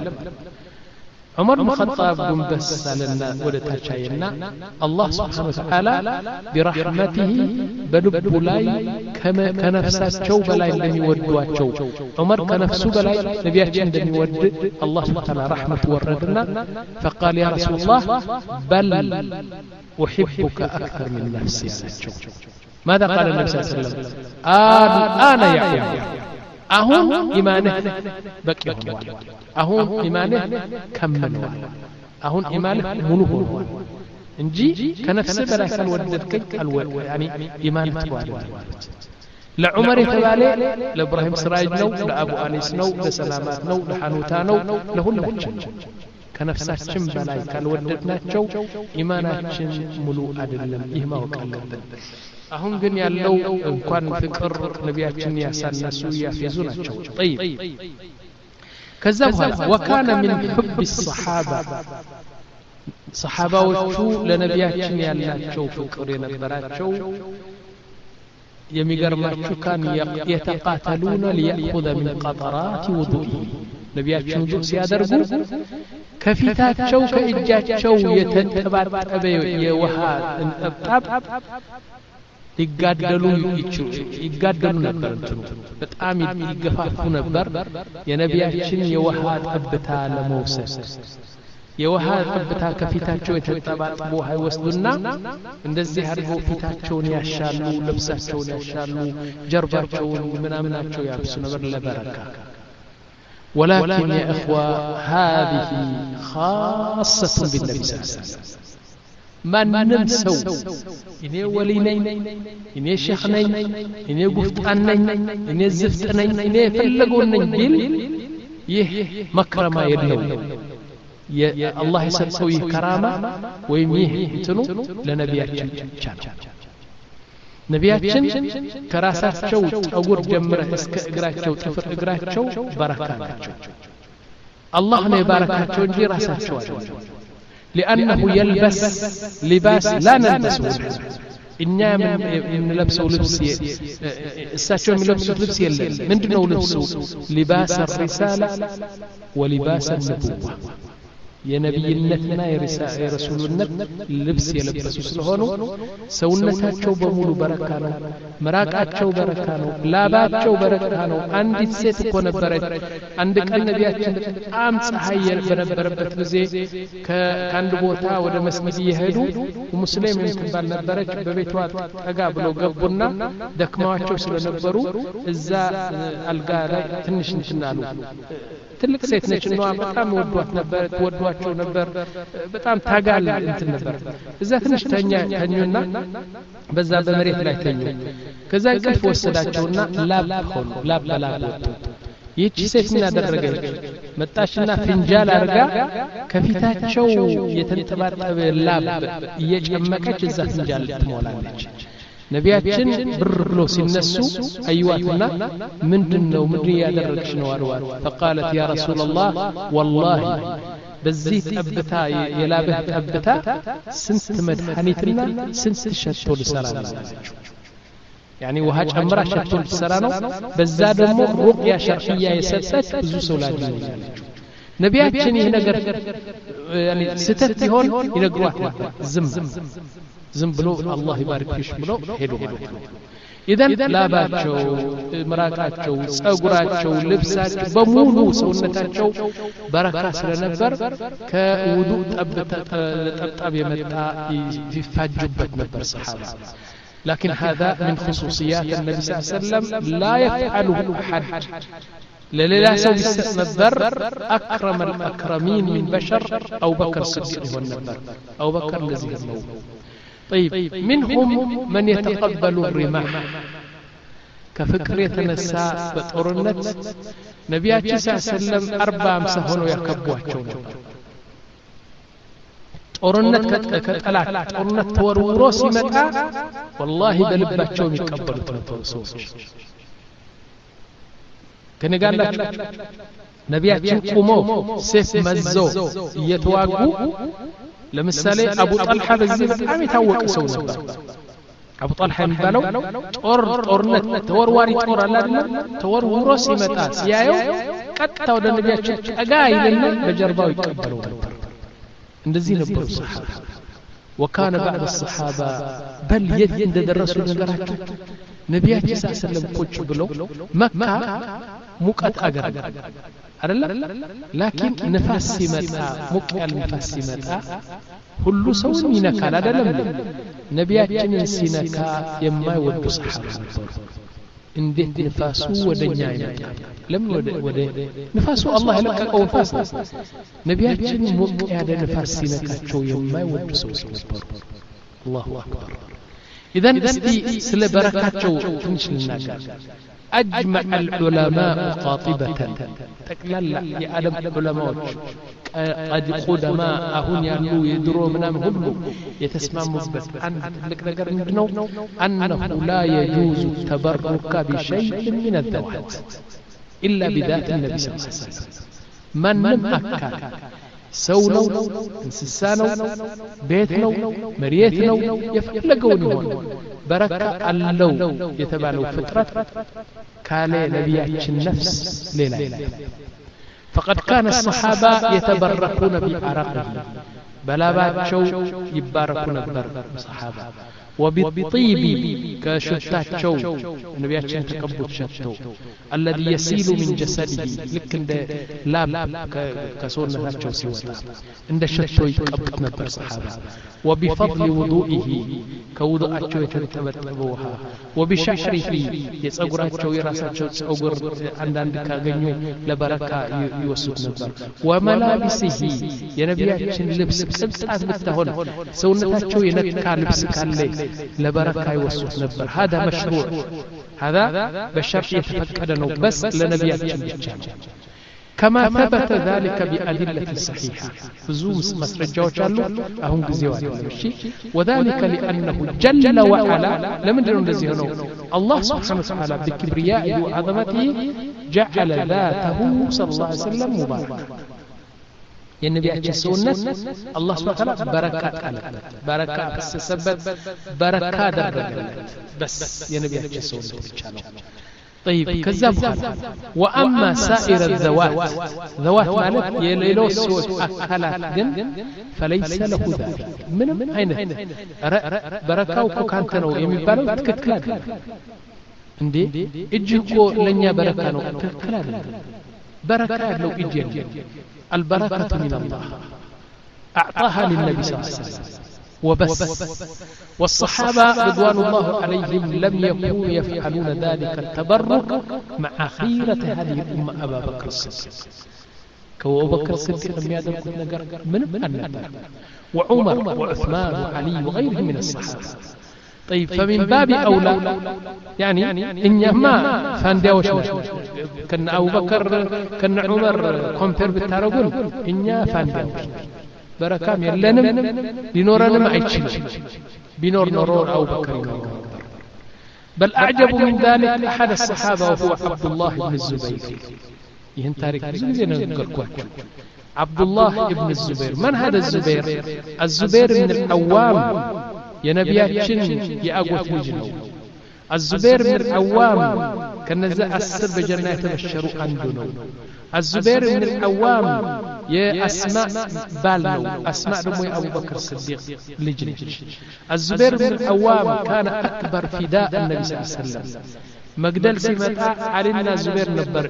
عمر بن الخطاب بن بس لنا ودتاچاينا الله سبحانه وتعالى برحمته بلب لاي كما كنفساچو بلاي እንደሚወዷቸው عمر كنفسو بلاي نبياچن እንደሚወድ الله سبحانه وتعالى رحمه وردنا. فقال يا رسول الله بل أحبك أكثر من نفسي. ماذا قال النبي صلى الله عليه وسلم؟ الآن يا عمر አሁን ኢማንህ በቂ ሆኗል፣ አሁን ኢማንህ ከመነዋል፣ አሁን ኢማንህ ሙሉ ሆኗል እንጂ ከነፍስህ በላይ ካልወደድከኝ አልወድ ያኒ ኢማን ተዋል ማለት ለዑመር የተባለ ለኢብራሂም ስራጅ ነው፣ ለአቡ አኒስ ነው፣ ለሰላማት ነው፣ ለሐኑታ ነው፣ ለሁላችን ከነፍሳችን በላይ ካልወደድናቸው ኢማናችን ሙሉ አይደለም። ይህ ማወቅ አለብን። አሁን ግን ያለው እንኳን ፍቅር ነቢያችን ያሳነሱ ያፈዙ ናቸው። طيب ከዛ በኋላ وكان من حب الصحابه صحابዎቹ ለነቢያችን ያላቸው ፍቅር የነበራቸው የሚገርማችሁ ካን يتقاتلون ليأخذ من قطرات وضوئه ነቢያችን ውዱእ ሲያደርጉ ከፊታቸው ከእጃቸው የተንጠባጠበ የውሃ እንጠብጣብ ይጋደሉ ይችሉ ይጋደሉ ነበር። እንትኑ በጣም ይገፋፉ ነበር የነቢያችን የውሃ ጠብታ ለመውሰድ። የውሃ ጠብታ ከፊታቸው የተንጠባጠበ ውሃ ይወስዱና እንደዚህ አድርገው ፊታቸውን ያሻሉ፣ ልብሳቸውን ያሻሉ፣ ጀርባቸውን ምናምናቸው ያብሱ ነበር ለበረካ። ولكن يا إخوة هذه خاصة بالنبي صلى الله عليه وسلم. ማንም ሰው እኔ ወሊ ነኝ፣ እኔ ሼኽ ነኝ፣ እኔ ጉፍጣን ነኝ፣ እኔ ዝፍጥ ነኝ፣ እኔ ፈለገው ነኝ ቢል ይህ መክረማ የለው። የአላህ የሰጠው ይህ ከራማ ወይም ይህ እንትኑ ለነቢያችን ብቻ ነው። ነቢያችን ከራሳቸው ጠጉር ጀምረህ እስከ እግራቸው ጥፍር እግራቸው በረካ ናቸው። አላህ ነው የባረካቸው እንጂ ራሳቸው አይደለም። لأنه يلبس لباس لا نلبسه እኛ የምንለብሰው ልብስ እሳቸው የሚለብሱት ልብስ የለም ምንድነው ልብሱ ሊባስ الرسالة ولباس النبوة የነብይነትና የረሱልነት ልብስ የለበሱ ስለሆኑ ሰውነታቸው በሙሉ በረካ ነው መራቃቸው በረካ ነው ላባቸው በረካ ነው አንዲት ሴት እኮ ነበረች አንድ ቀን ነቢያችን በጣም ፀሐይ በነበረበት ጊዜ ከአንድ ቦታ ወደ መስጊድ እየሄዱ ሙስሊም የምትባል ነበረች በቤቷ ጠጋ ብለው ገቡና ደክማቸው ስለነበሩ እዛ አልጋ ላይ ትንሽ እንትናሉ ትልቅ ሴት ነች ነው በጣም ወዷት ነበር ተወዷቸው ነበር በጣም ታጋል እንትን ነበር እዛ ትንሽ ተኛ ተኙና በዛ በመሬት ላይ ተኙ ከዛ እንቅልፍ ወሰዳቸውና ላብ ሆኑ ላብ በላብ ወጡ ይህች ሴት ምን አደረገች መጣችና ፍንጃል አርጋ ከፊታቸው የተንጠባጠበ ላብ እየጨመቀች እዛ ፍንጃል ትሞላለች ነቢያችን ብር ብሎ ሲነሱ አይዋትና ምንድነው ምንድን ያደረግሽ ነው አልዋት فقالت يا رسول الله والله በዚህ ጠብታ የላበህ ጠብታ ስንት መድኃኒትና ስንት ሸቶ ልሰራላችሁ يعني ውሃ ጨምራ ሸቶ ልሰራ ነው በዛ ደግሞ ሩቅያ ሸርዕያ የሰጠች ብዙ ሰው ላድርጋለች ነቢያችን ይሄ ነገር يعني ስተት ይሆን ይነግሯት ዝም ዝም ብሎ አላህ ይባርክሽ ብሎ ሄዶ ማለት ነው ኢደን ላባቸው መራቃቸው ጸጉራቸው ልብሳቸው በሙሉ ሰውነታቸው በረካ ስለነበር ከውዱእ ጠብጣብ የመጣ ይፋጁበት ነበር ሰሃባ لكن هذا من خصوصيات النبي صلى الله عليه وسلم لا يفعله أحد للا سو نبر أكرم الأكرمين من بشر أو بكر الصديق هو النبر أو بكر الذي الموت طيب منهم من يتقبل الرماح كفكر يتنسى بطرنت نبياتي صلى الله عليه وسلم أربع مسهون ويكبواتشون طرنت كتقلات طرنت تورورو سيمتا والله بلباتشون يكبروا تنطرسوش كان قال لك نبياتي قوموا سيف مزو يتواقوا ለምሳሌ አቡ ጣልሃ በዚህ በጣም የታወቀ ሰው ነበር አቡ ጣልሃ የሚባለው ጦር ጦርነት ተወርዋሪ ጦር አለ አይደል ተወርውሮ ሲመጣ ሲያየው ቀጥታ ወደ ነቢያችን ጠጋ ይልና በጀርባው ይቀበለው ነበር እንደዚህ ነበሩ ሰሃባ وكان بعض الصحابه بل يد እንደደረሱ ነገራቸው ነቢያችን ሰለላሁ ዐለይሂ ወሰለም ቁጭ ብለው መካ ሙቀት አገር አይደለም ላኪን ንፋስ ሲመጣ ሙቅ ያለ ንፋስ ሲመጣ ሁሉ ሰው ይነካል አይደለም ነቢያችንን ሲነካ የማይወዱ ሰሃባ ነበሩ እንዴት ንፋሱ ወደኛ ይመጣል ለምን ወደ ወደ ንፋሱ አላህ ለቀቀው ንፋስ ነቢያችን ሙቅ ያለ ንፋስ ሲነካቸው የማይወዱ ሰው ነበሩ አላሁ አክበር اذا እስቲ ስለ በረካቸው ትንሽ ልናገር أجمع العلماء قاطبة تقلل يا آدم العلماء قد قدما أهون يالو يدرو منام هلو يتسمى مزبط عند لك نقر نجنو أنه لا يجوز التبرك بشيء من الذوات إلا بذات النبي صلى الله عليه وسلم من نم أكا سولو انسسانو بيتنو مريتنو يفلقوني هون بركة اللو يتبالو فطرة كالي نبياتش النفس ليلة فقد كان الصحابة يتبركون بعرقهم بلا باتشو يباركون بالصحابة وبطيب كشتاتشو نبياتشن تقبض شتو الذي يسيل من جسده لكن لاب كسورنا ناتشو سيوتا عند شتو يتقبض نبر صحابة وبفضل وضوئه كوضوءاتشو يتبتبوها وبشعره يصغراتشو يراساتشو صغر عندان كاغنيو لبركة يوسد نبر وملابسه ينبياتشن لبس قبطات بتهون سونتاتشو ينكا لبس كالي لبركة يوسد نبر هذا مشروع هذا بالشرع يتفقد انه بس لنبياتشن بيتشان كما ثبت ذلك بأدلة صحيحة فزوم مسرجاوش قالوا أهم بزيوات المشي وذلك لأنه جل وعلا لم يدرون لزيهنو الله سبحانه وتعالى بكبريائه وعظمته جعل ذاته صلى الله عليه وسلم مبارك የነቢያችን ሰውነት አላህ Subhanahu Wa Ta'ala በረካ ጣለበት በረካ ፈሰሰበት በረካ አደረገለት በስ የነቢያችን ሰውነት ብቻ ነው طيب كذاب واما سائر الذوات ذوات ማለት የሌሎች ሰዎች አካላት ግን فليس له ذلك ምንም አይነት በረካው እኮ ካንተ ነው የሚባለው ትክክል አይደለም እንዴ እጅ እኮ ለኛ በረካ ነው ትክክል አይደለም በረካ ያለው እጅ የለም البركة من الله أعطاها للنبي صلى الله عليه وسلم وبس والصحابة رضوان الله عليهم لم يكونوا يفعلون ذلك التبرك مع خيرة هذه الأمة أبا بكر الصديق كو أبو بكر الصديق لم يدرك نجر من النبي وعمر وعثمان وعلي وغيرهم من الصحابة طيب فمن باب أولى يعني إن ما فانديوش كان أبو بكر كان عمر كومبير بالتارجل إن فانديوش بركام يلنم بنورنا ما عيشين بنور نورور أبو بكر بل أعجب من ذلك أحد الصحابة وهو عبد الله بن الزبير يهن تاريخ زين عبد الله بن الزبير من هذا الزبير الزبير من الأوام يا نبياتشن يا أقوى وجنه الزبير من الأوام كان نزع السر بجنة يتبشروا عنده الزبير من الأوام يا أسماء بالو أسماء رمي أبو بكر الصديق لجنه الزبير من الأوام كان أكبر فداء النبي صلى الله عليه وسلم مقدل سمتا علينا زبير نبر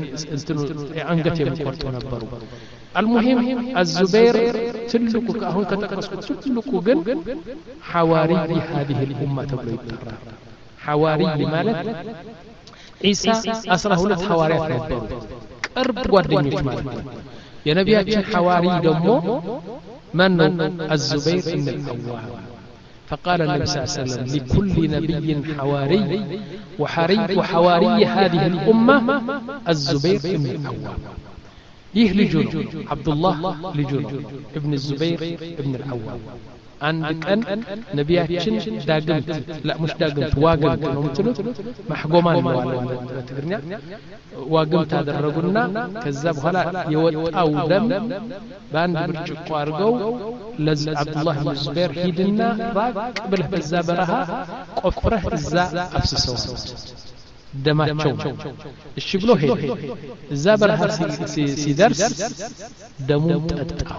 عنقت يمقرتو نبرو المهم الزبير تلقوا كأهون كتقصوا تلقوا جن حواري هذه الأمة تبلو يترى حواري مالك عيسى أسره لت حواريات نبرو قرب قردين يجمالك يا نبياتي حواري دمو من الزبير من الأوام فقال النبي صلى الله عليه وسلم لكل نبي حواري وحري وحواري هذه الأمة الزبير من الأوام يه لجنو عبد الله لجنو ابن الزبير ابن العوام عندك أن نبياتشن داقمت لا مش داقمت واقمت نمتلت محقومان موالد تقرنيا واقمت هذا الرجلنا كذاب هلا يود أو دم باند برجق وارقو لز عبد الله بن الزبير هيدنا راق قبله بالزابرها قفره الزا أفسسوه دماتشو እሺ ብሎ ሄደ እዛ በረሃ ሲደርስ ደሙ ጠጣው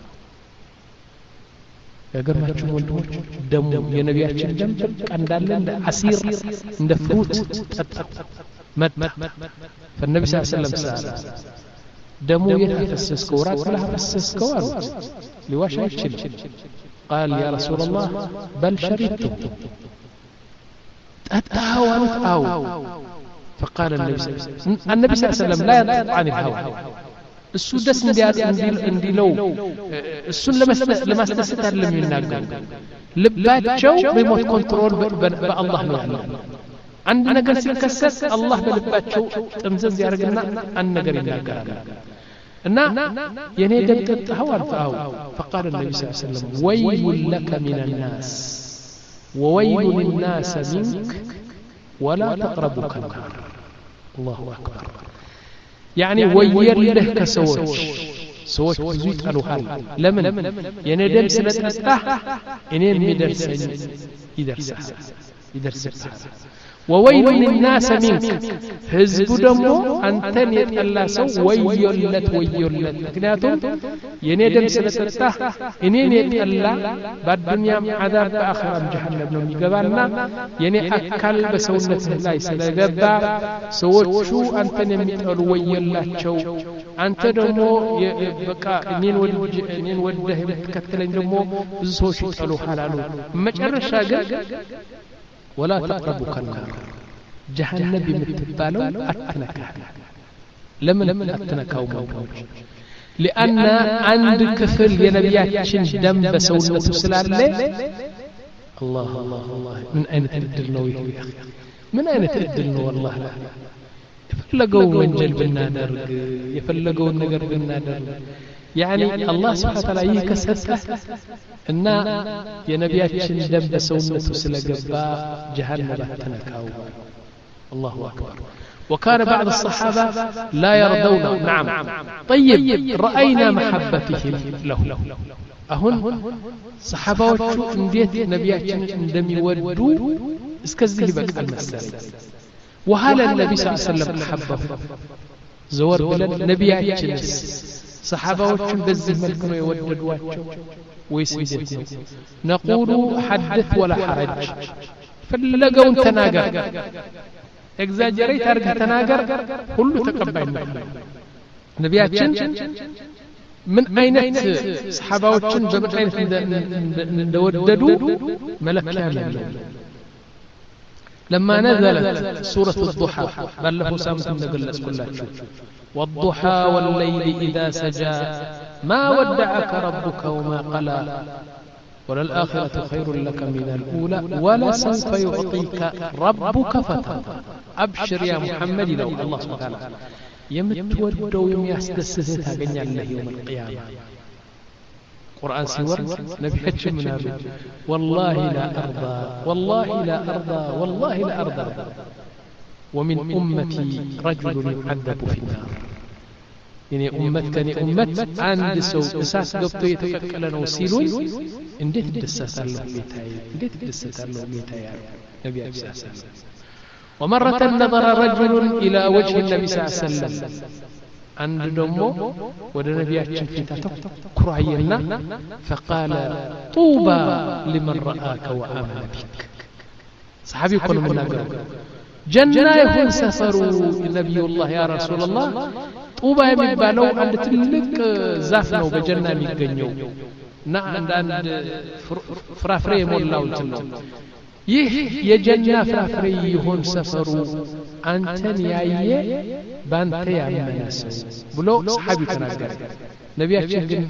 ያገርማችሁ ወንድሞች ደሙ የነቢያችን ደም ቀንዳለ እንደ አሲር እንደ ፍሩት ጠጣው መጣ فالنبي صلى الله عليه وسلم سأل ደሙ የተፈሰስከው ራቅ ብለህ ፈሰስከው አሉት ሊዋሽ አይችልም قال يا رسول الله بل شربته أتاوانت أو فقال النبي صلى الله عليه وسلم النبي صلى الله عليه وسلم لا ينطق عن الهوى السودس اندي لو السن لما استستر لم يناقل لباتشو ريموت كنترول بالله نعلم عندنا قرس الكسس الله بلباتشو تمزز يارقنا أن نقر يناقل إنا ينيدن تتهوان فأو فقال النبي صلى الله عليه وسلم ويل لك من الناس وويل للناس منك ولا تقربك النار الله أكبر يعني ويل له كسوج سوج بزيت ألوهال لمن يندم سنة أستح إنين مدرس يدرس يدرس وويل للناس منك حزب دمو أنتن يتألا سو ويلت ويلت لكناتهم يندم سنة أستح إنين يتألا بعد دنيا عذاب بآخر جهنم نوم يقبالنا يعني أكل بسونة الله سلقبا سوت شو أنتن يتألو ويلت شو أنت دمو بقى إنين وده بتكتلين دمو بزوش يتألو حلالو مجرد شاقر ولا تقربك النار جهنم بمتبالو أتنكا لمن أتنكاو موجود لأن عند كفل ينبياتشن دم بسولة سلال لي الله الله الله من أين تقدرنا يا أخي من أين تقدرنا والله لا يفلقوا من جلب النادر يفلقوا النقر بالنادر يعني الله سبحانه وتعالى يكسرته إن ينبياتشن دم بسولة سلال جهنم أتنكاو الله أكبر. وكان بعض الصحابة لا يرضون. نعم طيب رأينا محبتهم له. أهون صحابة انديت نبياتنا عندما يودوا اسكزه بك المسألة. وهل النبي صلى الله عليه وسلم أحبه زور بلد نبياتنا صحابة بزه ملكنا يودوا ويسيدتنا نقول حدث ولا حرج فلقوا تناقر اكزاجريت ارغ تناقر كله تقبلنا نبياتنا من አይነት صحاباዎችን በምን አይነት እንደወደዱ መለኪያ ነው። لما نزلت سورة الضحى بلغوا سامتم نقلس كلاتشو والضحى والليل إذا سجى ما ودعك ربك وما قلى وللآخرة خير لك من الأولى ولسوف يعطيك ربك فترضى. أبشر يا محمد لو الله سبحانه وتعالى يمتودو يميستسسه تاغنيا الله يوم القيامة. قرآن سورة نبيك من أبي والله لا أرضى والله لا أرضى والله لا أرضى ومن أمتي رجل يعذب في النار. يعني أمتك أمت عند سو أساس قبطو يتفكلن وسيلون انديت دسات الله ميتاي انديت دسات الله ميتاي نبي أساس. ومرة نظر رجل إلى وجه النبي صلى الله عليه وسلم عند دمو ودى نبياتنا في تتكرعينا فقال طوبى لمن رآك وآمن بك. صحابي يقول من نقر جنة يكون سفروا نبي الله يا رسول الله طوبى يمبالو عند تلك زافنو بجنة ميقنيو نا عند فرافري مولاو الجنة ይህ የጀና ፍራፍሬ ይሆን ሰፈሩ አንተን ያየ ባንተ ያመነ ሰው ብሎ ሰሃቢ ተናገረ። ነቢያችን ግን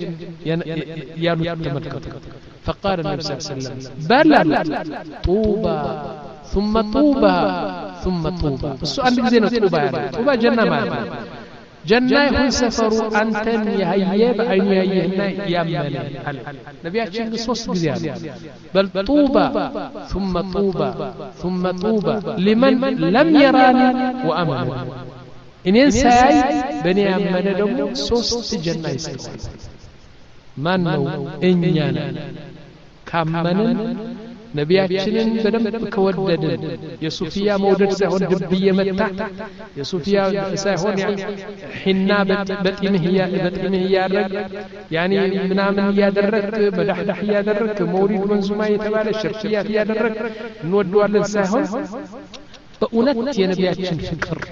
ያሉት ተመልከቱ። فقال النبي صلى الله عليه وسلم بل طوبى ثم طوبى ثم طوبى. السؤال ጊዜ ነው طوبى ያለው طوبى ጀና ማለት ነው። ጀና ይሁን ሰፈሩ አንተን ያየ በአይኑ ያየህና ያመነ አለ ነቢያችን ሶስት ጊዜ አለ። በል طوبى ثم طوبى ثم طوبى لمن لم يراني وآمن እኔን ሳያይ በእኔ ያመነ ደግሞ ሶስት ጀና ይሰጣል። ማን ነው? እኛ ነን። ካመንን ነቢያችንን በደንብ ከወደድን የሱፊያ መውደድ ሳይሆን ድብ እየመታ የሱፊያ ሳይሆን ሒና በጢንህ እያደረግ ያኒ ምናምን እያደረግ በዳህዳህ እያደረግ መውሊድ መንዙማ የተባለ ሽርክያት እያደረግ እንወደዋለን ሳይሆን በእውነት የነቢያችን ፍቅር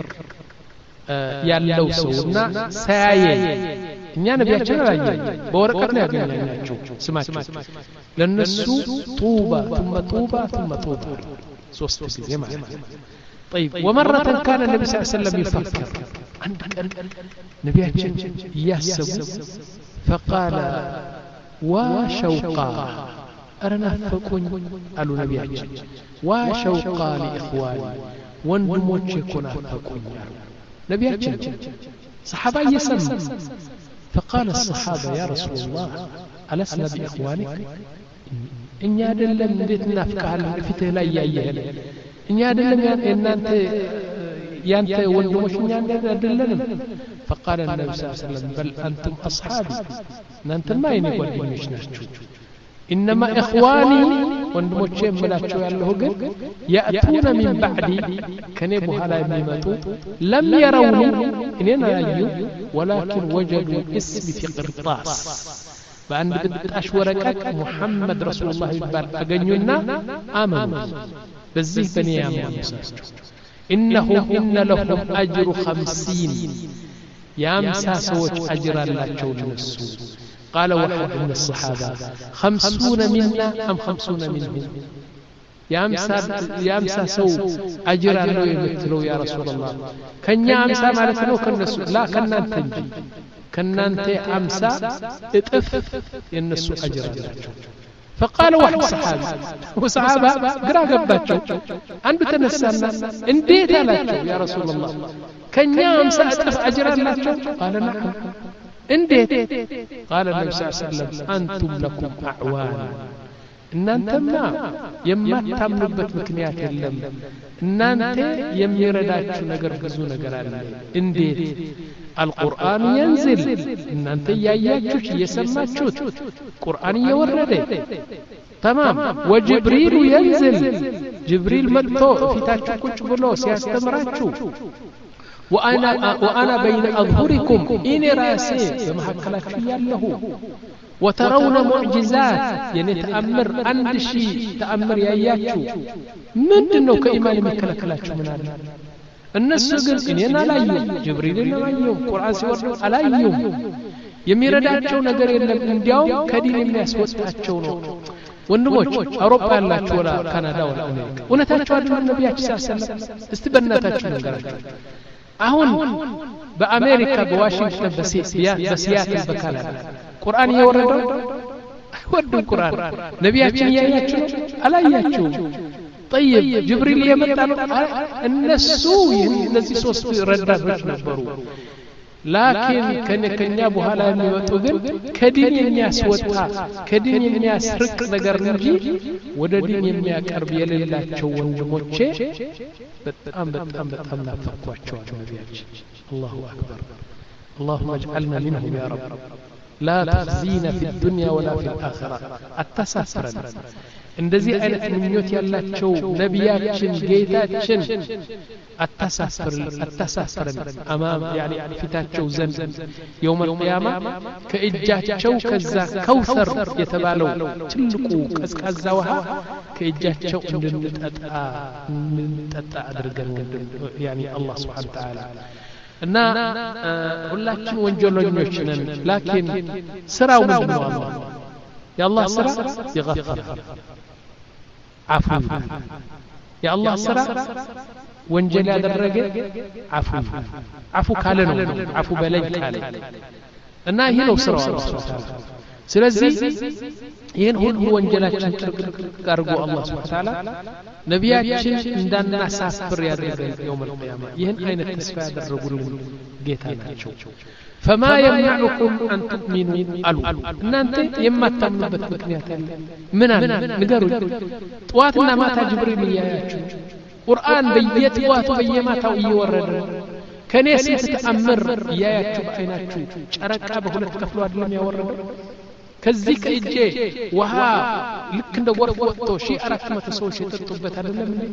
ያለው ሰውና ሳያየ እኛ ነቢያችን አላየን በወረቀት ነው ያገኘናቸው ስማቸው ለነሱ طوبى ثم طوبى ثم طوبى ሶስት ጊዜ ማለት ነው። طيب ومرة كان النبي صلى الله عليه وسلم يفكر عند نبياتنا يحسب فقال وشوقا أرنا فكون قالوا نبياتنا وشوقا لإخواني وندموش كنا فكون نبياتنا صحابة يسمى. فقال الصحابة يا رسول الله ألسنا بإخوانك إن يادلن ديت نافقها لفتة لا يأيهن إن يادلن إن أنت يانت وندموش إن يادلن. فقال النبي صلى الله عليه وسلم بل أنتم أصحابي أنت ما ينقل إنش نشتو إنما إخواني وندموش ملاتشو يالله قل يأتون من بعدي كنبها لا يميمتو لم يروني إننا يأيو ولكن وجدوا اسمي في قرطاس بأن بدأش ورقك محمد رسول الله يبال أغنينا آمنوا بزيه بني آمن إنهم إن لهم أجر خمسين يامسا سوش أجر الله جول نسو. قال واحد من الصحابة خمسون منا أم خمسون منهم يامسا يامسا سو أجر الله يمثلوا يا رسول الله كن يامسا مالتنو كنسو لا كنان تنجي كنان تي أمسا اتف ينسو أجر الله. فقال واحد صحابي وصحابة قرأ قباتشو عنده تنسانا انديت لاتشو يا رسول الله كن يامسا اتف أجر الله. قال نعم انديت. قال النبي صلى الله عليه وسلم أنتم لكم أعوان እናንተማ የማታምኑበት ምክንያት የለም እናንተ የሚረዳችሁ ነገር ብዙ ነገር አለ እንዴት القرآن ينزل እናንተ ያያችሁት እየሰማችሁት ቁርአን እየወረደ تمام وجبريل ينزل جبريل መጥቶ ፊታችሁ ቁጭ ብሎ ሲያስተምራችሁ وانا وانا بين اظهركم ان راسي بمحكلاتكم ያለሁ وترون معجزات يعني تأمر عند شيء تأمر ያያችሁ ምንድነው ከኢማን የሚከለክላችሁ ምን አለ እነሱ ግን እኔን አላየሁም ጅብሪልን አላየሁም ቁርአን ሲወርድ አላየሁም የሚረዳቸው ነገር የለም እንዲያውም ከዲን የሚያስወጣቸው ነው ወንድሞች አውሮፓ ያላችሁ ወላ ካናዳ ወላ አሜሪካ እውነታቸው አይደለም ነብያችን ሰለላሁ ዐለይሂ ወሰለም እስቲ በእናታችሁ ነገራችሁ አሁን በአሜሪካ በዋሽንግተን በሲያትል በካናዳ ቁርአን እየወረደው አይወርድም ቁርአን ነብያችን ያያችሁ አላያችሁ طيب جبريل يمጣ ነው እነሱ እነዚህ ሶስት ረዳቶች ነበሩ ላኪን ከነከኛ በኋላ የሚመጡ ግን ከዲን የሚያስወጣ ከዲን የሚያስርቅ ነገር እንጂ ወደ ዲን የሚያቀርብ የሌላቸው ወንድሞቼ በጣም በጣም በጣም ናፈቅኳቸው ነብያችን الله اكبر اللهم اجعلنا منهم يا رب لا تخزينا في الدنيا ولا في الاخره التسافرن እንደዚህ አይነት ምኞት ያላቸው ነብያችን ጌታችን አታሳፍር አታሳፍረን አማም ያኒ ፊታቸው ዘንድ يوم القيامه ከእጃቸው ከዛ ከውሰር የተባለው ትልቁ ቀዝቃዛ ውሃ ከእጃቸው እንድንጠጣ እንድንጠጣ አድርገን ያኒ አላህ Subhanahu Wa Ta'ala እና ሁላችን ወንጀለኞች ነን ላኪን ስራው ምንድነው አላህ የአላህ ስራ ይغفر عفو يا الله سرا ወንጀል ያደረገ عفو عفو ካለ ነው عفو በላይ ካለ እና ይሄ ነው ስራው አላህ Subhanahu ስለዚህ ይሄን ሁሉ ወንጀላችን አድርጎ አላህ Subhanahu Ta'ala ነብያችን እንዳናሳፍር ያደረገን يوم القيامه ይሄን አይነት ተስፋ ያደረጉልን ጌታ ናቸው فما يمنعكم ان تؤمنوا قالوا እናንተ የማታምኑበት ምክንያት አለ ምን አለ ንገሩኝ ጧትና ማታ ጅብሪል ያያችሁ ቁርአን በየጧቱ በየማታው እየወረደ ከኔ ስንት ተአምር ያያችሁ በአይናችሁ ጨረቃ በሁለት ከፍሎ አይደለም ያወረደ ከዚህ ከእጄ ውሃ ልክ እንደ ጎርፍ ወጥቶ ሺህ አራት መቶ ሰዎች የጠጡበት አይደለም እንዴ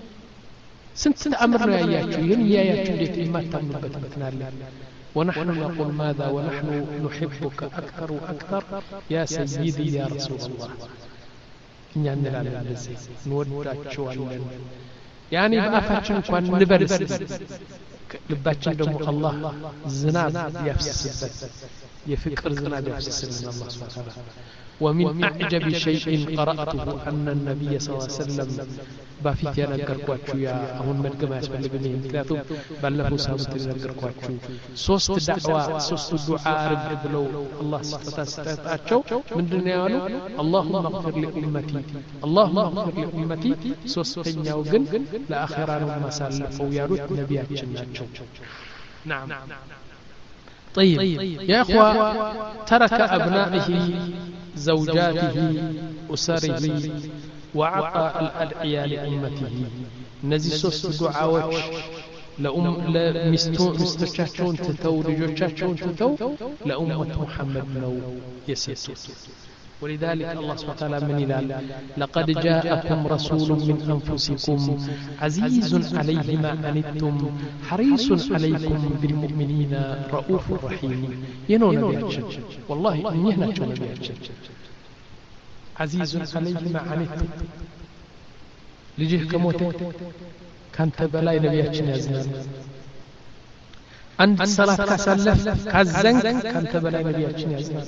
ስንት ተአምር ነው ያያችሁ ይሄን ያያችሁ እንዴት የማታምኑበት ምክንያት አለ ونحن نقول ماذا ونحن نحبك أكثر وأكثر يا سيدي يا رسول الله إننا نلعب لزي نوداتشو علن يعني بأفاتشن كوان نبرس لباتشن دمو الله زناد يفسس يفكر زناد يفسس من الله سبحانه وتعالى ومن أعجب شيء قرأته أن النبي صلى الله عليه وسلم بافيت ينقركواچو يا አሁን መድገም ያስፈልግኝ ምክንያቱም ባለፈው ሳምንት ይነገርኳችሁ ሶስት ዳዕዋ ሶስት ዱዓ አርግ ብለው አላህ ስታስታጣቸው ምንድነው ያሉ اللهم اغفر لامتي اللهم اغفر لامتي ሶስተኛው ግን ለአኺራ ነው ማሳለፈው ያሉት ነብያችን ናቸው نعم طيب يا اخوه ترك ابنائه زوجاته اسره وعطى الأدعياء لأمته نزي سوس دعاوات لأم لمستوچاچون تتو لجوچاچون تتو لأمة محمد لو يسيسو ولذلك الله سبحانه وتعالى من إلال لقد جاءكم رسول من أنفسكم عزيز عليه ما أنتم حريص عليكم بالمؤمنين رؤوف رحيم ينو نبياتشن والله إنه نحن نبياتشن عزيز عليه ما عنتم لجيه كموته كانت بلاي نبياتشن يزنان عند الصلاة كسلف كالزنك كانت بلاي نبياتشن يزنان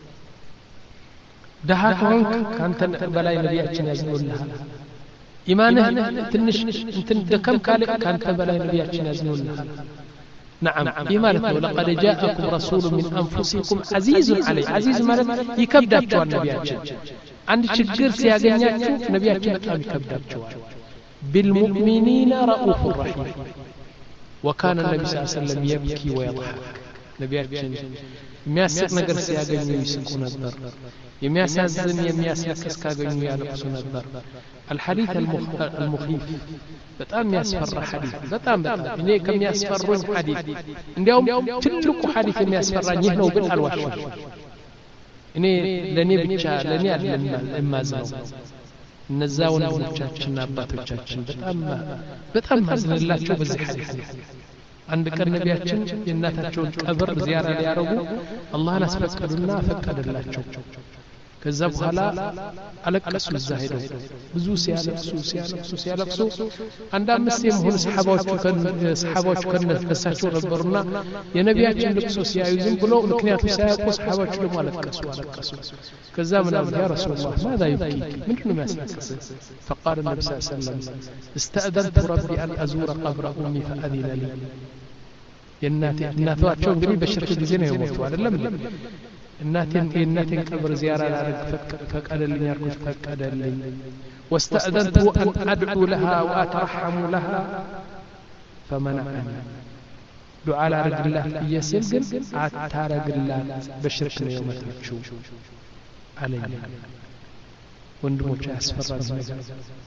دها كونك كانت بلاي نبياتشن يزنون لها إيمانه تنش انت دكم كالك كانت بلاي نبياتشن يزنون لها نعم إيمانته لقد جاءكم رسول من أنفسكم عزيز عليه عزيز مالك يكبداتشوا النبياتشن عند شجر سياغنياتشو نبياتشن بتام يكبداتشوا بالمؤمنين رؤوف رحيم وكان النبي صلى الله عليه وسلم يبكي ويضحك نبياتشن የሚያስቅ ነገር ሲያገኙ ይስቁ ነበር የሚያሳዝን የሚያስለቅስ ካገኙ ያለቅሱ ነበር الحديث المخيف በጣም የሚያስፈራ ሐዲስ በጣም በጣም እኔ ከሚያስፈሩኝ ሐዲስ እንዲያውም ትልቁ ሐዲስ የሚያስፈራኝ ይህ ነው ብል አልዋሽም እኔ ለኔ ብቻ ለኔ አይደለም እማዝነው እነዛ ወንድሞቻችንና አባቶቻችን በጣም በጣም ማዝነላቸው በዚህ ሐዲስ አንድ ቀን ነቢያችን የእናታቸውን ቀብር ዚያራ ሊያረጉ አላህን አስፈቀዱና ፈቀደላቸው ከዛ በኋላ አለቀሱ እዛ ሄደው ብዙ ሲያለቅሱ ሲያለቅሱ ሲያለቅሱ አንድ አምስት የሆኑ ሰሃባዎቹ ከሰሃባዎቹ ከነሳቸው ነበርና የነቢያችን ልቅሶ ሲያዩ ዝም ብሎ ምክንያቱ ሳያውቁ ሰሃባዎቹ ደግሞ አለቀሱ አለቀሱ ከዛ ምን አሉ ያ ረሱላህ ماذا يبكيك ምንድነው የሚያስለቅስ فقال النبي صلى الله عليه وسلم استأذنت ربي أن أزور قبر أمي فأذن لي የእናቴ እናቷቸው እንግዲህ በሽርክ ጊዜ ነው የሞተው አይደለም እናቴን የእናቴን ቀብር ዚያራ ላደርግ ፈቀደልኝ አልኩት ፈቀደልኝ واستأذنت أن أدعو لها وأترحم لها فمنعني دعاء ላደርግ ላት ይስል ግን አታረግላት በሽርክ ነው የሞተችው አለኝ ወንድሞች ያስፈራል ነገር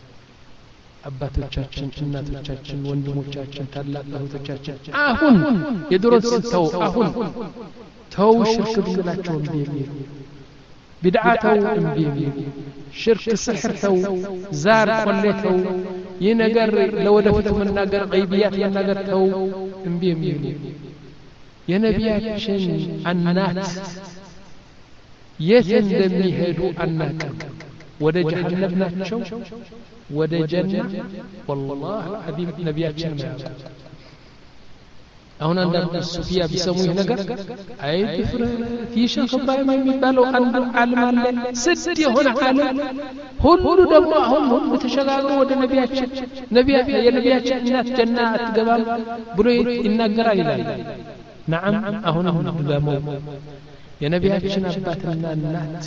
አባቶቻችን እናቶቻችን ወንድሞቻችን ታላቅ እህቶቻችን አሁን የድሮ ተው አሁን ተው ሽርክ ብላቸው እንዴ ቢድዓተው እንዴ ሽርክ ስሕር ተው ዛር ቆሌተው ይህ ነገር ለወደፊት መናገር ገይቢያት መናገር ተው እንዴ የሚሉ የነቢያችን እናት የት እንደሚሄዱ አናውቅም ወደ ጀሃነም ናቸው ወደ ጀና والله العظيم ነቢያችን ማያውቁ አሁን አንዳንድ ሱፊያ ቢሰሙ ይሄ ነገር አይ ድፍረት ይሸኽ ኢብራሂም የሚባለው አንድ ዓለም አለ ስድ የሆነ ዓለም ሁሉ ደግሞ አሁን ሁሉ ተሸጋግሮ ወደ ነቢያችን ነቢያ የነቢያችን እናት ጀና አትገባም ብሎ ይናገራል ይላል نعم አሁንም ደግሞ የነቢያችን አባትና እናት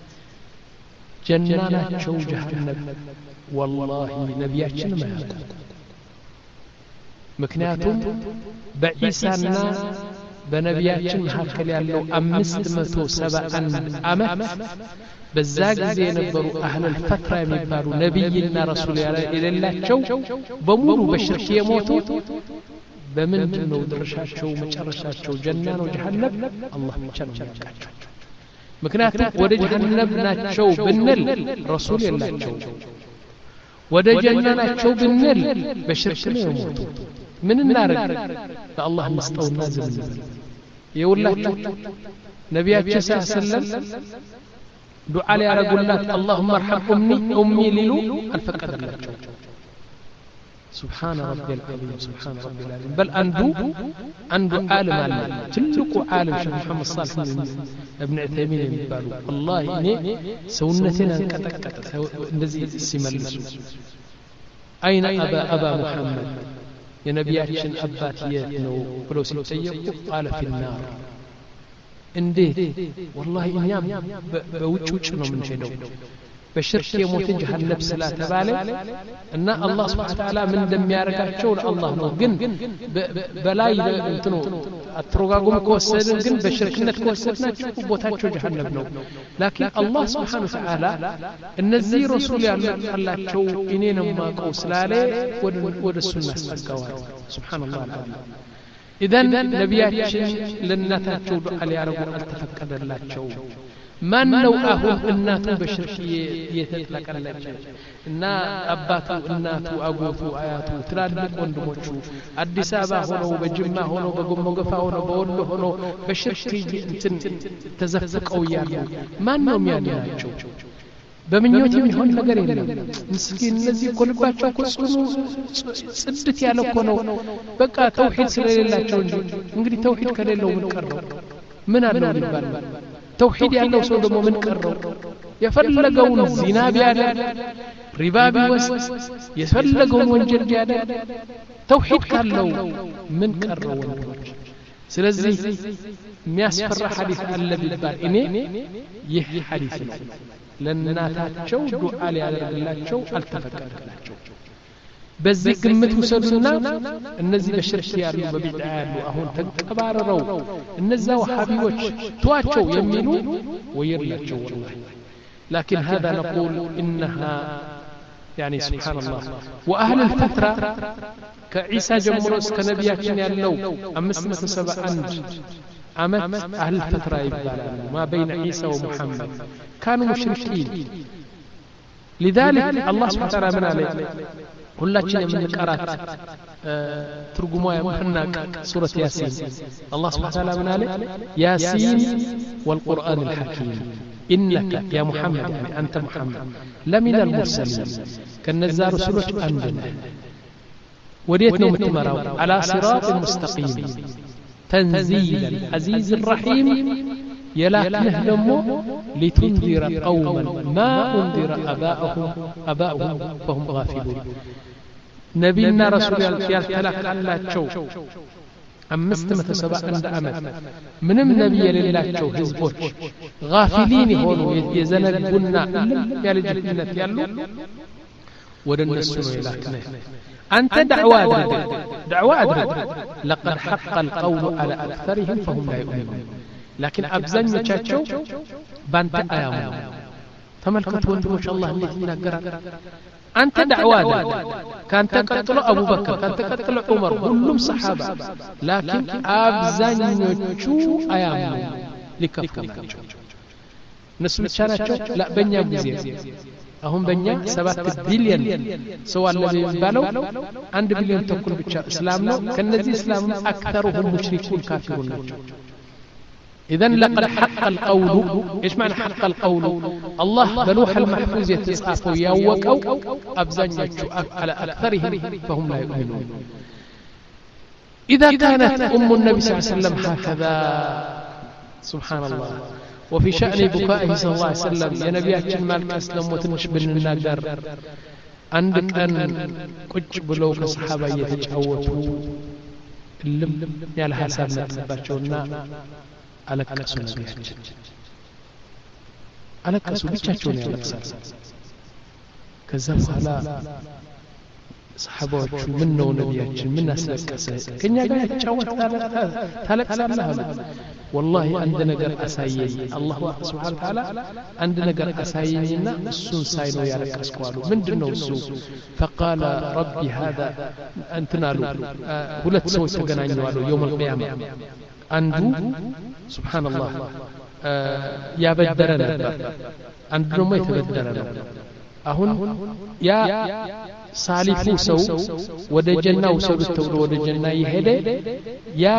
ጀና ናቸው ጀሃነም والله ነቢያችን ማያውቁ ምክንያቱም በኢሳና በነቢያችን መካከል ያለው አምስት መቶ ሰባ አንድ ዓመት በዛ ጊዜ የነበሩ አህለል ፈትራ የሚባሉ ነብይና ረሱል የሌላቸው በሙሉ በሽርክ የሞቱ በምንድነው ድርሻቸው መጨረሻቸው ጀና ነው ጀሃነም አላህ ብቻ ነው የሚያውቃቸው ምክንያቱም ወደ ጀሃነም ናቸው ብንል ረሱል የላቸው ወደ ጀና ናቸው ብንል በሽርክ ነው የሞቱ ምን እናረግ ለአላህ መስጠውና ዝም ይውላችሁ ነቢያችን ሰለላሁ ዱዓ ሊያረጉላት اللهم ارحم امي امي ሊሉ አልፈቀደላቸው سبحان ربي العظيم سبحان ربي العظيم بل أندو أندو عالم علم تلقو عالم شيخ محمد صالح ابن عثيمين يقالوا الله إني سونتنا انكتكت نزي السم المسو أين أبا أبا محمد يا نبياتشن أباتياتنا ولو سيقوا قال في النار انديه والله إنيام بوجوجنا من شدو በሽርክ የሞተ ጀሃነም ስለተባለ እና አላህ Subhanahu Wa Ta'ala ምን እንደሚያረጋቸው ለአላህ ነው ግን በላይ እንትኑ አትሮጋጉም ከወሰድን ግን በሽርክነት ከወሰድናቸው ቦታቸው ጀሃነም ነው ላኪን አላህ Subhanahu Wa Ta'ala እነዚህ ረሱል ያላቸው እኔ ነው ማቀው ስላለ ወደ ሱና አስጠጋዋል ሱብሃንአላህ አልዓዚም ኢዘን ነቢያችን ለእናታቸው ዱዓ ሊያረጉ አልተፈቀደላቸው ማን ነው አሁን እናቱ በሽርክ የተጥለቀለቀ እና አባቱ እናቱ አጎቱ አያቱ ትላልቅ ወንድሞቹ አዲስ አበባ ሆነው በጅማ ሆነው በጎሞገፋ ሆነው በወሎ ሆነው በሽርክ እንትን ተዘፍቀው ያሉ ማን ነው የሚያድናቸው በምኞት የሚሆን ነገር የለም ምስኪን እነዚህ ኮልባቸው ኮጽኑ ጽድት ያለ እኮ ነው በቃ ተውሂድ ስለሌላቸው እንጂ እንግዲህ ተውሂድ ከሌለው ምን ቀረው ምን አለው ሊባል توحيد ያለው ሰው ደግሞ ምን ቀረው የፈለገውን ዚና ቢያደርግ ሪባ ቢወስድ የፈለገውን ወንጀል ቢያደርግ ተውሂድ ካለው ምን ቀረው ወንድሞች ስለዚህ የሚያስፈራ ሐዲስ አለ ቢባል እኔ ይህ ሐዲስ ነው ለእናታቸው ዱዓ ሊያደርግላቸው አልተፈቀደላቸው በዚህ ግምት ውሰዱና እነዚህ በሽርክ ያሉ በቢድዓ ያሉ አሁን ተቀባረረው እነዛ ወሃቢዎች ተዋቸው የሚሉ ወየላቸው والله لكن هذا نقول إنها يعني سبحان الله وأهل الفترة كعيسى جمروس كنبياتنا يالله أمسمة سبع أنج أمت أهل الفترة يبالا ما بين عيسى ومحمد كانوا مشركين لذلك الله سبحانه وتعالى من عليه ሁላችን የምንቀራት ትርጉሟ የማህናቅ ሱረት ያሲን አላህ Subhanahu Wa Ta'ala ምን አለ ያሲን والقرآن الحكيم إنك يا محمد يعني أنت محمد لمن المرسلين كنزا رسولك أنجنا وديتنا متمراو على صراط مستقيم تنزيل العزيز الرحيم يلاكنه لمو لتنذر قوما ما أنذر أباؤهم أباؤهم فهم غافلون نبينا رسول الله تلاك الله تشو أمست متسبع عند أمد منم نبي لله تشو هزبوش غافلين هونو يزنقنا يالج الجنة يالو ودن السنو يلاكنه أنت دعوة أدرد دعوة أدرد لقد حق القول على أكثرهم فهم لا يؤمنون لكن أبزن يتشاتشو بانت آيام تملكت وانتوش الله اللي ينقر أنت دعوة كان تقتل أبو بكر كان تقتل عمر كلهم صحابة لكن أبزن يتشو آيام لكفكم نسمع شاناتشو لا بنيا بزير أهم بنيا سبعة بليون سواء الذي بالو عند بليون تكون بتشا إسلامنا كنزي إسلام أكثرهم مشركون كافرون إذن لقد حق القول إيش معنى حق القول الله بلوح المحفوظ يتصافوا يوقوا أبزن يجو على أكثرهم فهم لا يؤمنون إذا كانت أم النبي صلى الله عليه وسلم هكذا سبحان الله وفي شأن بكائه صلى الله عليه وسلم يا نبي أجل مالك أسلم وتنشبن الناقر عندك أن كج بلوك الصحابة يتجاوتوا اللم يالها سابنا تباتشونا አለቀሱ ነቢያችን አለቀሱ ብቻቸውን ያለቅሳሉ ከዛ በኋላ ሰሃባዎቹ ምን ነው ነቢያችን ምን አስለቀሰ ከኛ ጋር ያጫወት ታለቅሳለህ አሉ والله አንድ ነገር አሳየኝ አላህ Subhanahu Wa Ta'ala አንድ ነገር አሳየኝና እሱን ሳይ ነው ያለቀስኩ አሉ ምንድነው እሱ فقال ربي هذا انتنا له ሁለት ሰዎች ተገናኙ አሉ يوم القيامه አንዱ ሱብሃንአላህ ያበደረ ነበር አንዱ ደግሞ የተበደረ ነበር አሁን ያ ሳሊፉ ሰው ወደ ጀና ወሰዱት ተብሎ ወደ ጀና ይሄደ ያ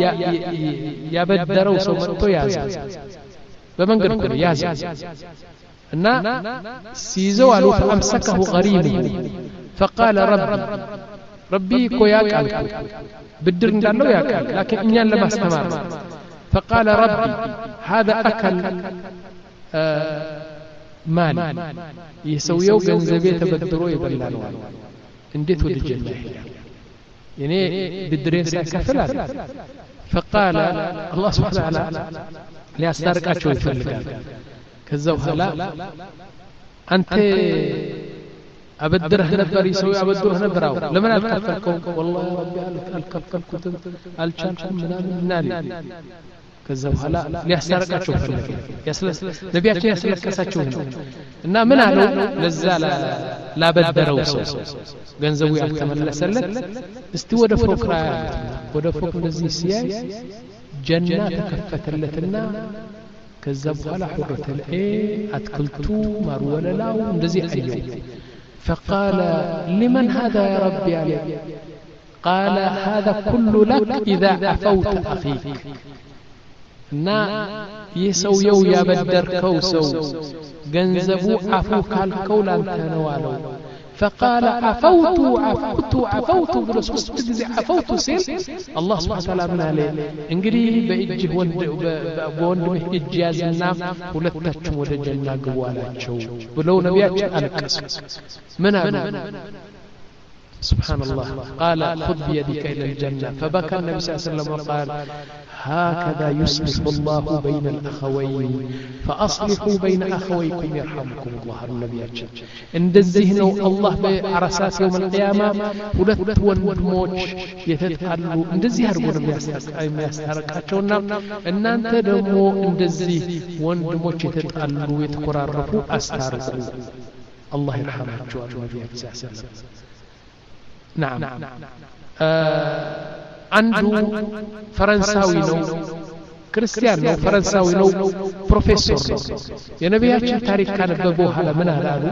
ያበደረው ሰው መጥቶ ያዘ በመንገድ ነው ያዘ እና ሲይዘው አሉ فامسكه غريمه فقال ربي ربي كو ያቃል بدر እንዳለው ያቃል لكن እኛን ለማስተማር فقال ربي هذا أكل آه مال يسويو ገንዘቤ ተበድሮ ይበላል እንዴት ወደ ጀና ይሄዳል يعني بدرين ሳይከፍል አለ فقال الله سبحانه وتعالى ሊያስታርቃቸው ይፈልጋል ከዛ በኋላ አንተ أبدره نبر يسوي أبدره نبراو لمن ألكفلكم والله يا ربي ألكفلكم ألشانكم من نالي كذب هلا ليحسرك أشوف يسلس نبياتي يسلك أشوف إن من هلو لزال لا بدروا سو جنزوي أكمل لسلك استوى دفوق رايات ودفوق نزي سياي جنة كفت لتنا كذب هلا حرة الإيه أتكلتو مرولا لاو نزي أيوه فقال لمن هذا يا ربي عليه قال هذا كل لك إذا عفوت أخيك نا يسو يو يا بدر كوسو جنزبو عفوك الكولا تنوالو فقال عفوت عفوت عفوت برسوس تجزي عفوت سير الله سبحانه وتعالى من عليه انجري بإجه بوند إجازنا ولتتشم ودجنا قوالاتشو بلو نبياتش ألقس من هذا سبحان الله قال خذ بيدك إلى الجنة فبكى النبي صلى الله عليه وسلم وقال هكذا يصلح الله بين الأخوين فأصلحوا بين أخويكم يرحمكم الله النبي እንደዚህ ነው አላህ በአራሳት يوم القيامة ሁለት ወንድሞች የተጣሉ እንደዚህ አድርጎ ነው የሚያስታርቃቸውና እናንተ ደግሞ እንደዚህ ወንድሞች የተጣሉ የተቆራረፉ አስታርቁ الله يرحمكم النبي صلى الله عليه وسلم نعم አንዱ ፈረንሳዊ ነው ክርስቲያን ነው ፈረንሳዊ ነው ፕሮፌሰር ነው የነቢያችን ታሪክ ካነበበ በኋላ ምን አላሉ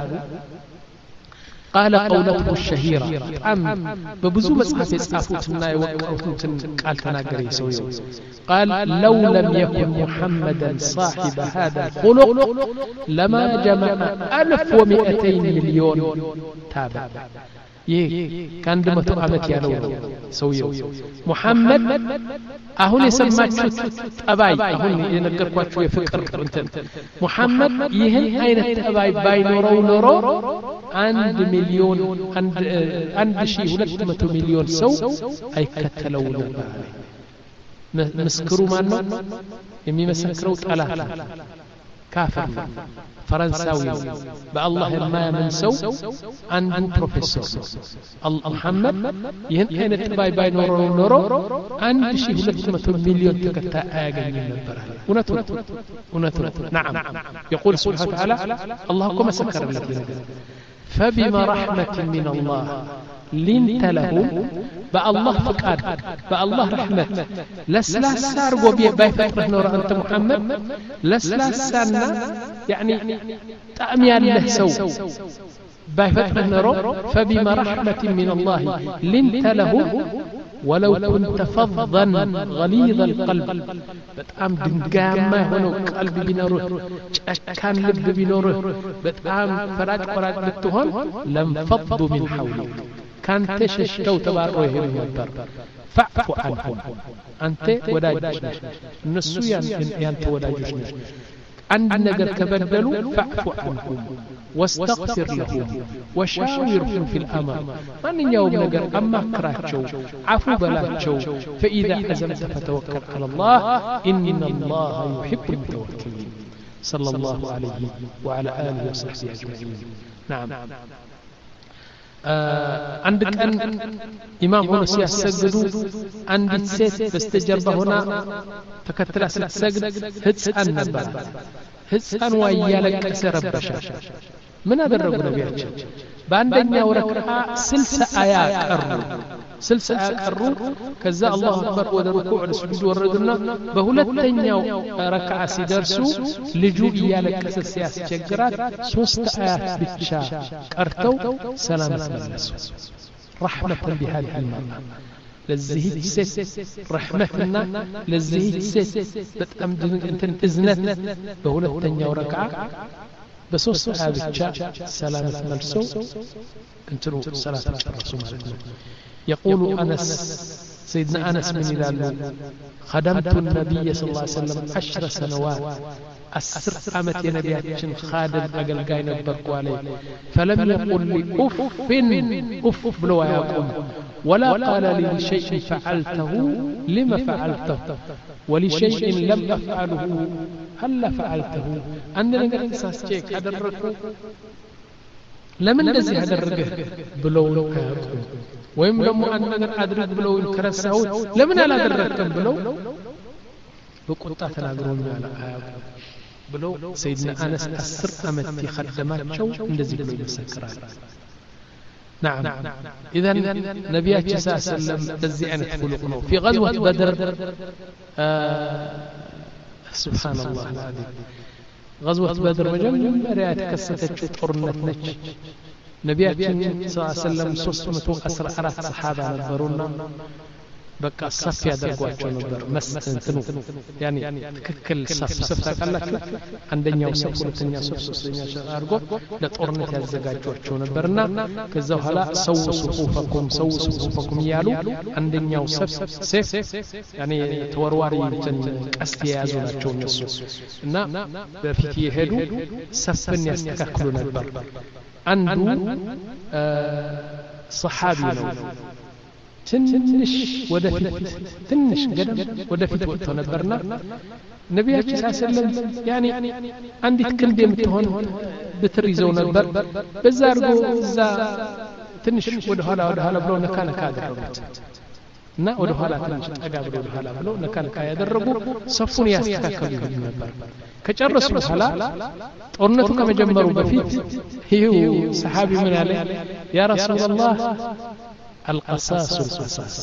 قال قولته الشهيرة أم ببزو مصحف يصحفوتنا يوقعوتن قال تناغري سويو قال لو لم يكن محمدا صاحب هذا الخلق لما جمع ألف ومئتين مليون تابع ይህ ከአንድ መቶ ዓመት ያለው ሰውየው ሙሐመድ አሁን የሰማችሁት ጠባይ አሁን የነገርኳችሁ የፍቅር እንትን ሙሐመድ ይህን አይነት ጠባይ ባይኖረው ኖሮ አንድ ሚሊዮን አንድ ሺህ ሁለት መቶ ሚሊዮን ሰው አይከተለው ነበር መስክሩ ማን ነው የሚመሰክረው ጠላት ካፍር فرنساوي بالله ما من سو عنده بروفيسور محمد يهن اين تباي باي نورو نورو عند شي ሁለት መቶ مليون تكتا اغني نبر ونتو ونتو نعم يقول سبحانه وتعالى الله كما سكر لك فبما رحمة من الله لنت له بالله فقاد بالله رحمة لسلا سارغو بايفتره نور انت محمد لسلا سارنا يعني طعم يالله سو بايفتره نور فبما رحمة من الله لنت له ولو كنت فظا غليظ القلب بتام دنجاما هونو قلب بينوره كان لب بينوره بتام فراج فراج بتهون لم فضوا من حولك كان تششتو تبارو يهب نبر فاعف عنهم أنت وداجش النسو يانت وداجش عند نجر كبدلوا فاعف عنهم واستغفر لهم وشاورهم في الأمر من يوم نجر أما كراتشو عفو بلاتشو فإذا عزمت فتوكل على الله إن الله يحب المتوكلين صلى الله عليه وعلى آله وصحبه أجمعين نعم عند كان إمام هنا سيسجد عند السيد بستجربه هنا تكتل سيسجد هتسأل نبال هتسأل ويالك سربشا من هذا الرجل بيحكي بعدين وركعة سلسة آيات قروا سلسة آيات قروا كذا الله أكبر ودركوع السجود والردنا بهولتين ركعة سيدرسو لجوء يالك سياسة شجرات سوست آيات بتشا قرتو سلامة ملسو رحمة بهذه المرة لزهيد سيس رحمتنا لزهيد سيس بتأمدن انت إذنت بهولتين وركعة بسوس آبتشا سلامة ملسو انترو صلاة الرسول يقول أنس سيدنا أنس من إلالو خدمت النبي صلى الله عليه وسلم عشر سنوات السر أمت يا نبياتشن خادم أقل قاين البركو عليه فلم يقل لي أف أف بلو يقوم ولا قال لي لشيء فعلته لما فعلته ولشيء لم أفعله هل فعلته أننا نقول ساسجيك هذا الركو لمن الذي هذا الرجل بلو يقوم ويم لما أننا أدرك بلو الكرساو لمن على هذا الركب بلو بقطع تناقرون على آياكم بلو سيدنا أنس أسر أمتي خدمات شو الذي بلو يسكرات نعم إذن نبيات صلى الله عليه وسلم بزي أن تخلقنا في غزوة بدر آه سبحان الله العظيم غزوة بدر مجمع تكستت طرنت نج نبيات صلى الله عليه وسلم سوسمة أسر أرات صحابة نبرونا بقى الصف يدرقواቸው ነበር መስጠንትኑ ያኒ ትክክል صف صف ታቃላችሁ አንደኛው صف ሁለተኛ صف ሶስተኛ አርጎ ለጦርነት ያዘጋጇቸው ነበርና ከዛ በኋላ ሰው ሱፉፈኩም ሰው ሱፉፈኩም ያሉ አንደኛው صف ሴፍ ያኒ ተወርዋሪ እንትን ቀስት የያዙ ናቸው እነሱ እና በፊት ይሄዱ صفን ያስተካክሉ ነበር አንዱ صحابي ነው ትንሽ ወደፊት ትንሽ ገደም ወደፊት ወጥቶ ነበርና ነብያችን ሰለላሁ ዐለይሂ ወሰለም ያኒ አንዲት ክንድ የምትሆን ብትር ይዘው ነበር በዛ አርጎ እዛ ትንሽ ወደ ኋላ ወደ ኋላ ብሎ ነካ ነካ አደረጉት እና ወደ ኋላ ትንሽ ጠጋ ብሎ ወደ ኋላ ብሎ ነካ ነካ ያደረጉ ሰፉን ያስተካከሉ ነበር ከጨረሱ በኋላ ጦርነቱ ከመጀመሩ በፊት ይሁ ሰሃቢ ምን ያለ ያ ረሱላህ القصاص القصاص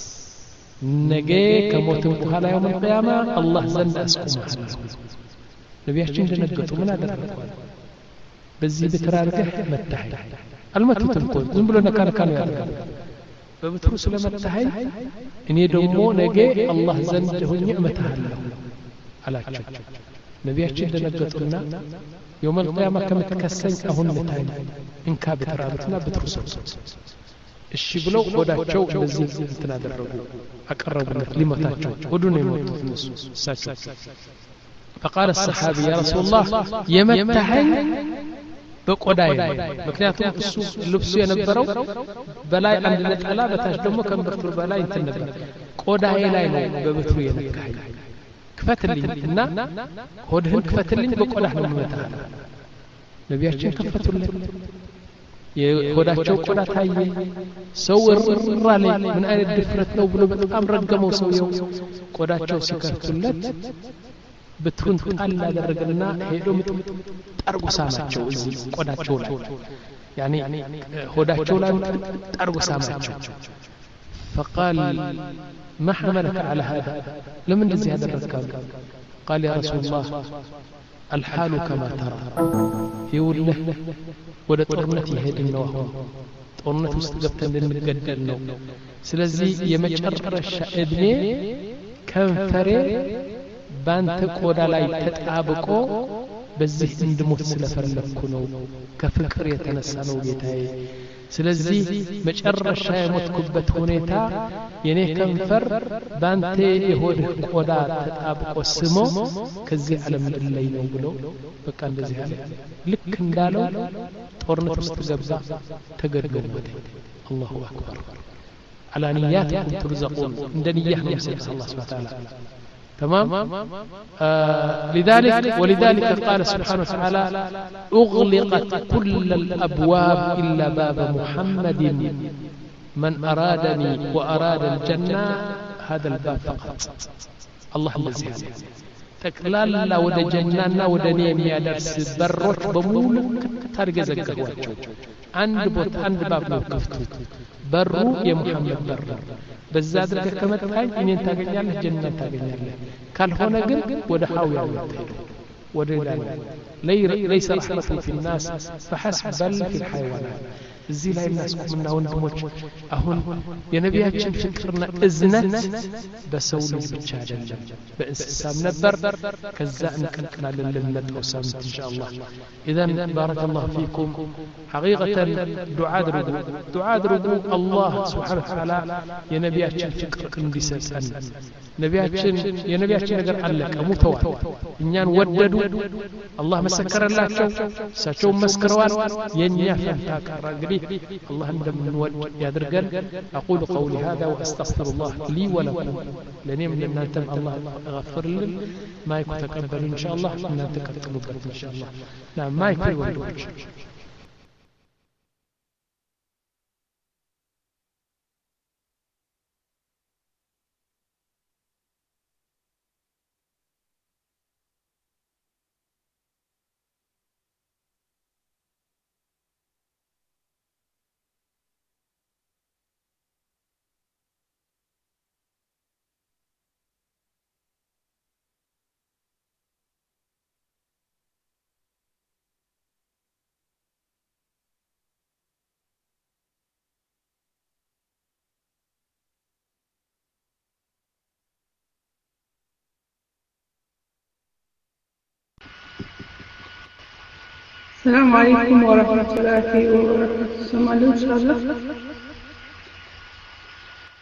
نجي كموت بحالا يوم القيامة الله زند أسكم نبيحشين جنقطوا من هذا الرقوان بزي بترارجح متحي المتو تنقل زنبلو نكان كانوا يارجح فبترسل متحي إن يدومو نجي الله زند هو نعمتها له على الشك نبيحشين جنقطونا يوم القيامة كما تكسن أهون متحي إن كابت رابطنا بترسل እሺ ብለው ወዳቸው እንደዚህ እንትን አደረጉ አቀረቡለት ሊመታቸው ወዱን የሞቱት እነሱ እሳቸው فقال الصحابي يا رسول الله يمتحن በቆዳዬ ምክንያቱም እሱ ልብሱ የነበረው በላይ አንድ ነጠላ በታች ደግሞ ከንበርቱ በላይ እንትን ነበር ቆዳዬ ላይ ነው በበትሩ የነካኝ ክፈትልኝ እና ሆድህን ክፈትልኝ በቆዳህ ነው የምመታህ ነብያችን ከፈቱለት የሆዳቸው ቆዳ ታየ ሰው ወራለ ምን አይነት ድፍረት ነው ብሎ በጣም ረገመው ሰውየው ቆዳቸው ሲከፍቱለት በትሩን ጣል አደረገና ሄዶ ምጥምጥ ጠርጎ ሳማቸው እዚህ ቆዳቸው ላይ ያኒ ሆዳቸው ላይ ጠርጎ ሳማቸው فقال ما حملك على هذا لمن الذي هذا الركاب قال يا رسول الله الحال كما ترى يقول له ወደ ጦርነት ይሄድን ነው አሁን ጦርነት ውስጥ ገብተን እንገደል ነው ስለዚህ የመጨረሻ እድሜ ከንፈሬ ባንተ ቆዳ ላይ ተጣብቆ በዚህ እንድሞት ስለፈለኩ ነው ከፍቅር የተነሳ ነው ጌታዬ ስለዚህ መጨረሻ የሞትኩበት ሁኔታ የኔ ከንፈር ባንተ የሆድህ ቆዳ ተጣብቆ ስሞ ከዚህ ዓለም ላይ ነው ብሎ በቃ እንደዚህ አለ ልክ እንዳለው ጦርነት ውስጥ ገባ ተገድሎ ሞተ አላሁ አክበር على نياتكم ترزقون እንደንያህ ነው الله سبحانه وتعالى تمام آه لذلك ولذلك قال سبحانه وتعالى أغلقت كل الأبواب إلا باب محمد من أرادني وأراد الجنة هذا الباب فقط الله الذي تكلال ود جنانا ود نيم يدرس بروች በሙሉ ታርገዘገዋቸው አንድ ቦታ አንድ ባብ ነው ከፍቱት በሩ የሙሐመድ በር በዛ አድርገህ ከመጣኝ እኔን ታገኛለህ ጀነት ታገኛለህ ካልሆነ ግን ወደ ሐውያ ወጥተህ ወደ ዳን ليس رحمة في الناس فحسب بل في الحيوانات እዚህ ላይ እናስቆምና ወንድሞች አሁን የነቢያችን ፍቅርና እዝነት በሰው ልጅ ብቻ አይደለም በእንስሳም ነበር ከዛ እንቀጥላለን ለሚመጣው ሳምንት ኢንሻአላህ اذا بارك الله فيكم حقيقة دعاء አድርጉ دعاء አድርጉ الله سبحانه وتعالى የነቢያችን ፍቅር እንዲሰጠን ነቢያችን የነቢያችን ነገር አለቀ ሙተዋል እኛን ወደዱ አላህ መሰከረላቸው እሳቸው መስክረዋል የኛ ፈንታ ቀረ እንግዲህ الله عندما نود يدرجن أقول قولي هذا وأستغفر الله لي ولكم لني من أنتم الله غفر لي ما يكون تقبل إن شاء الله أن تكتلوا إن شاء الله نعم ما يكون ولوج السلام عليكم ورحمة الله وبركاته. السلام عليكم إن شاء الله.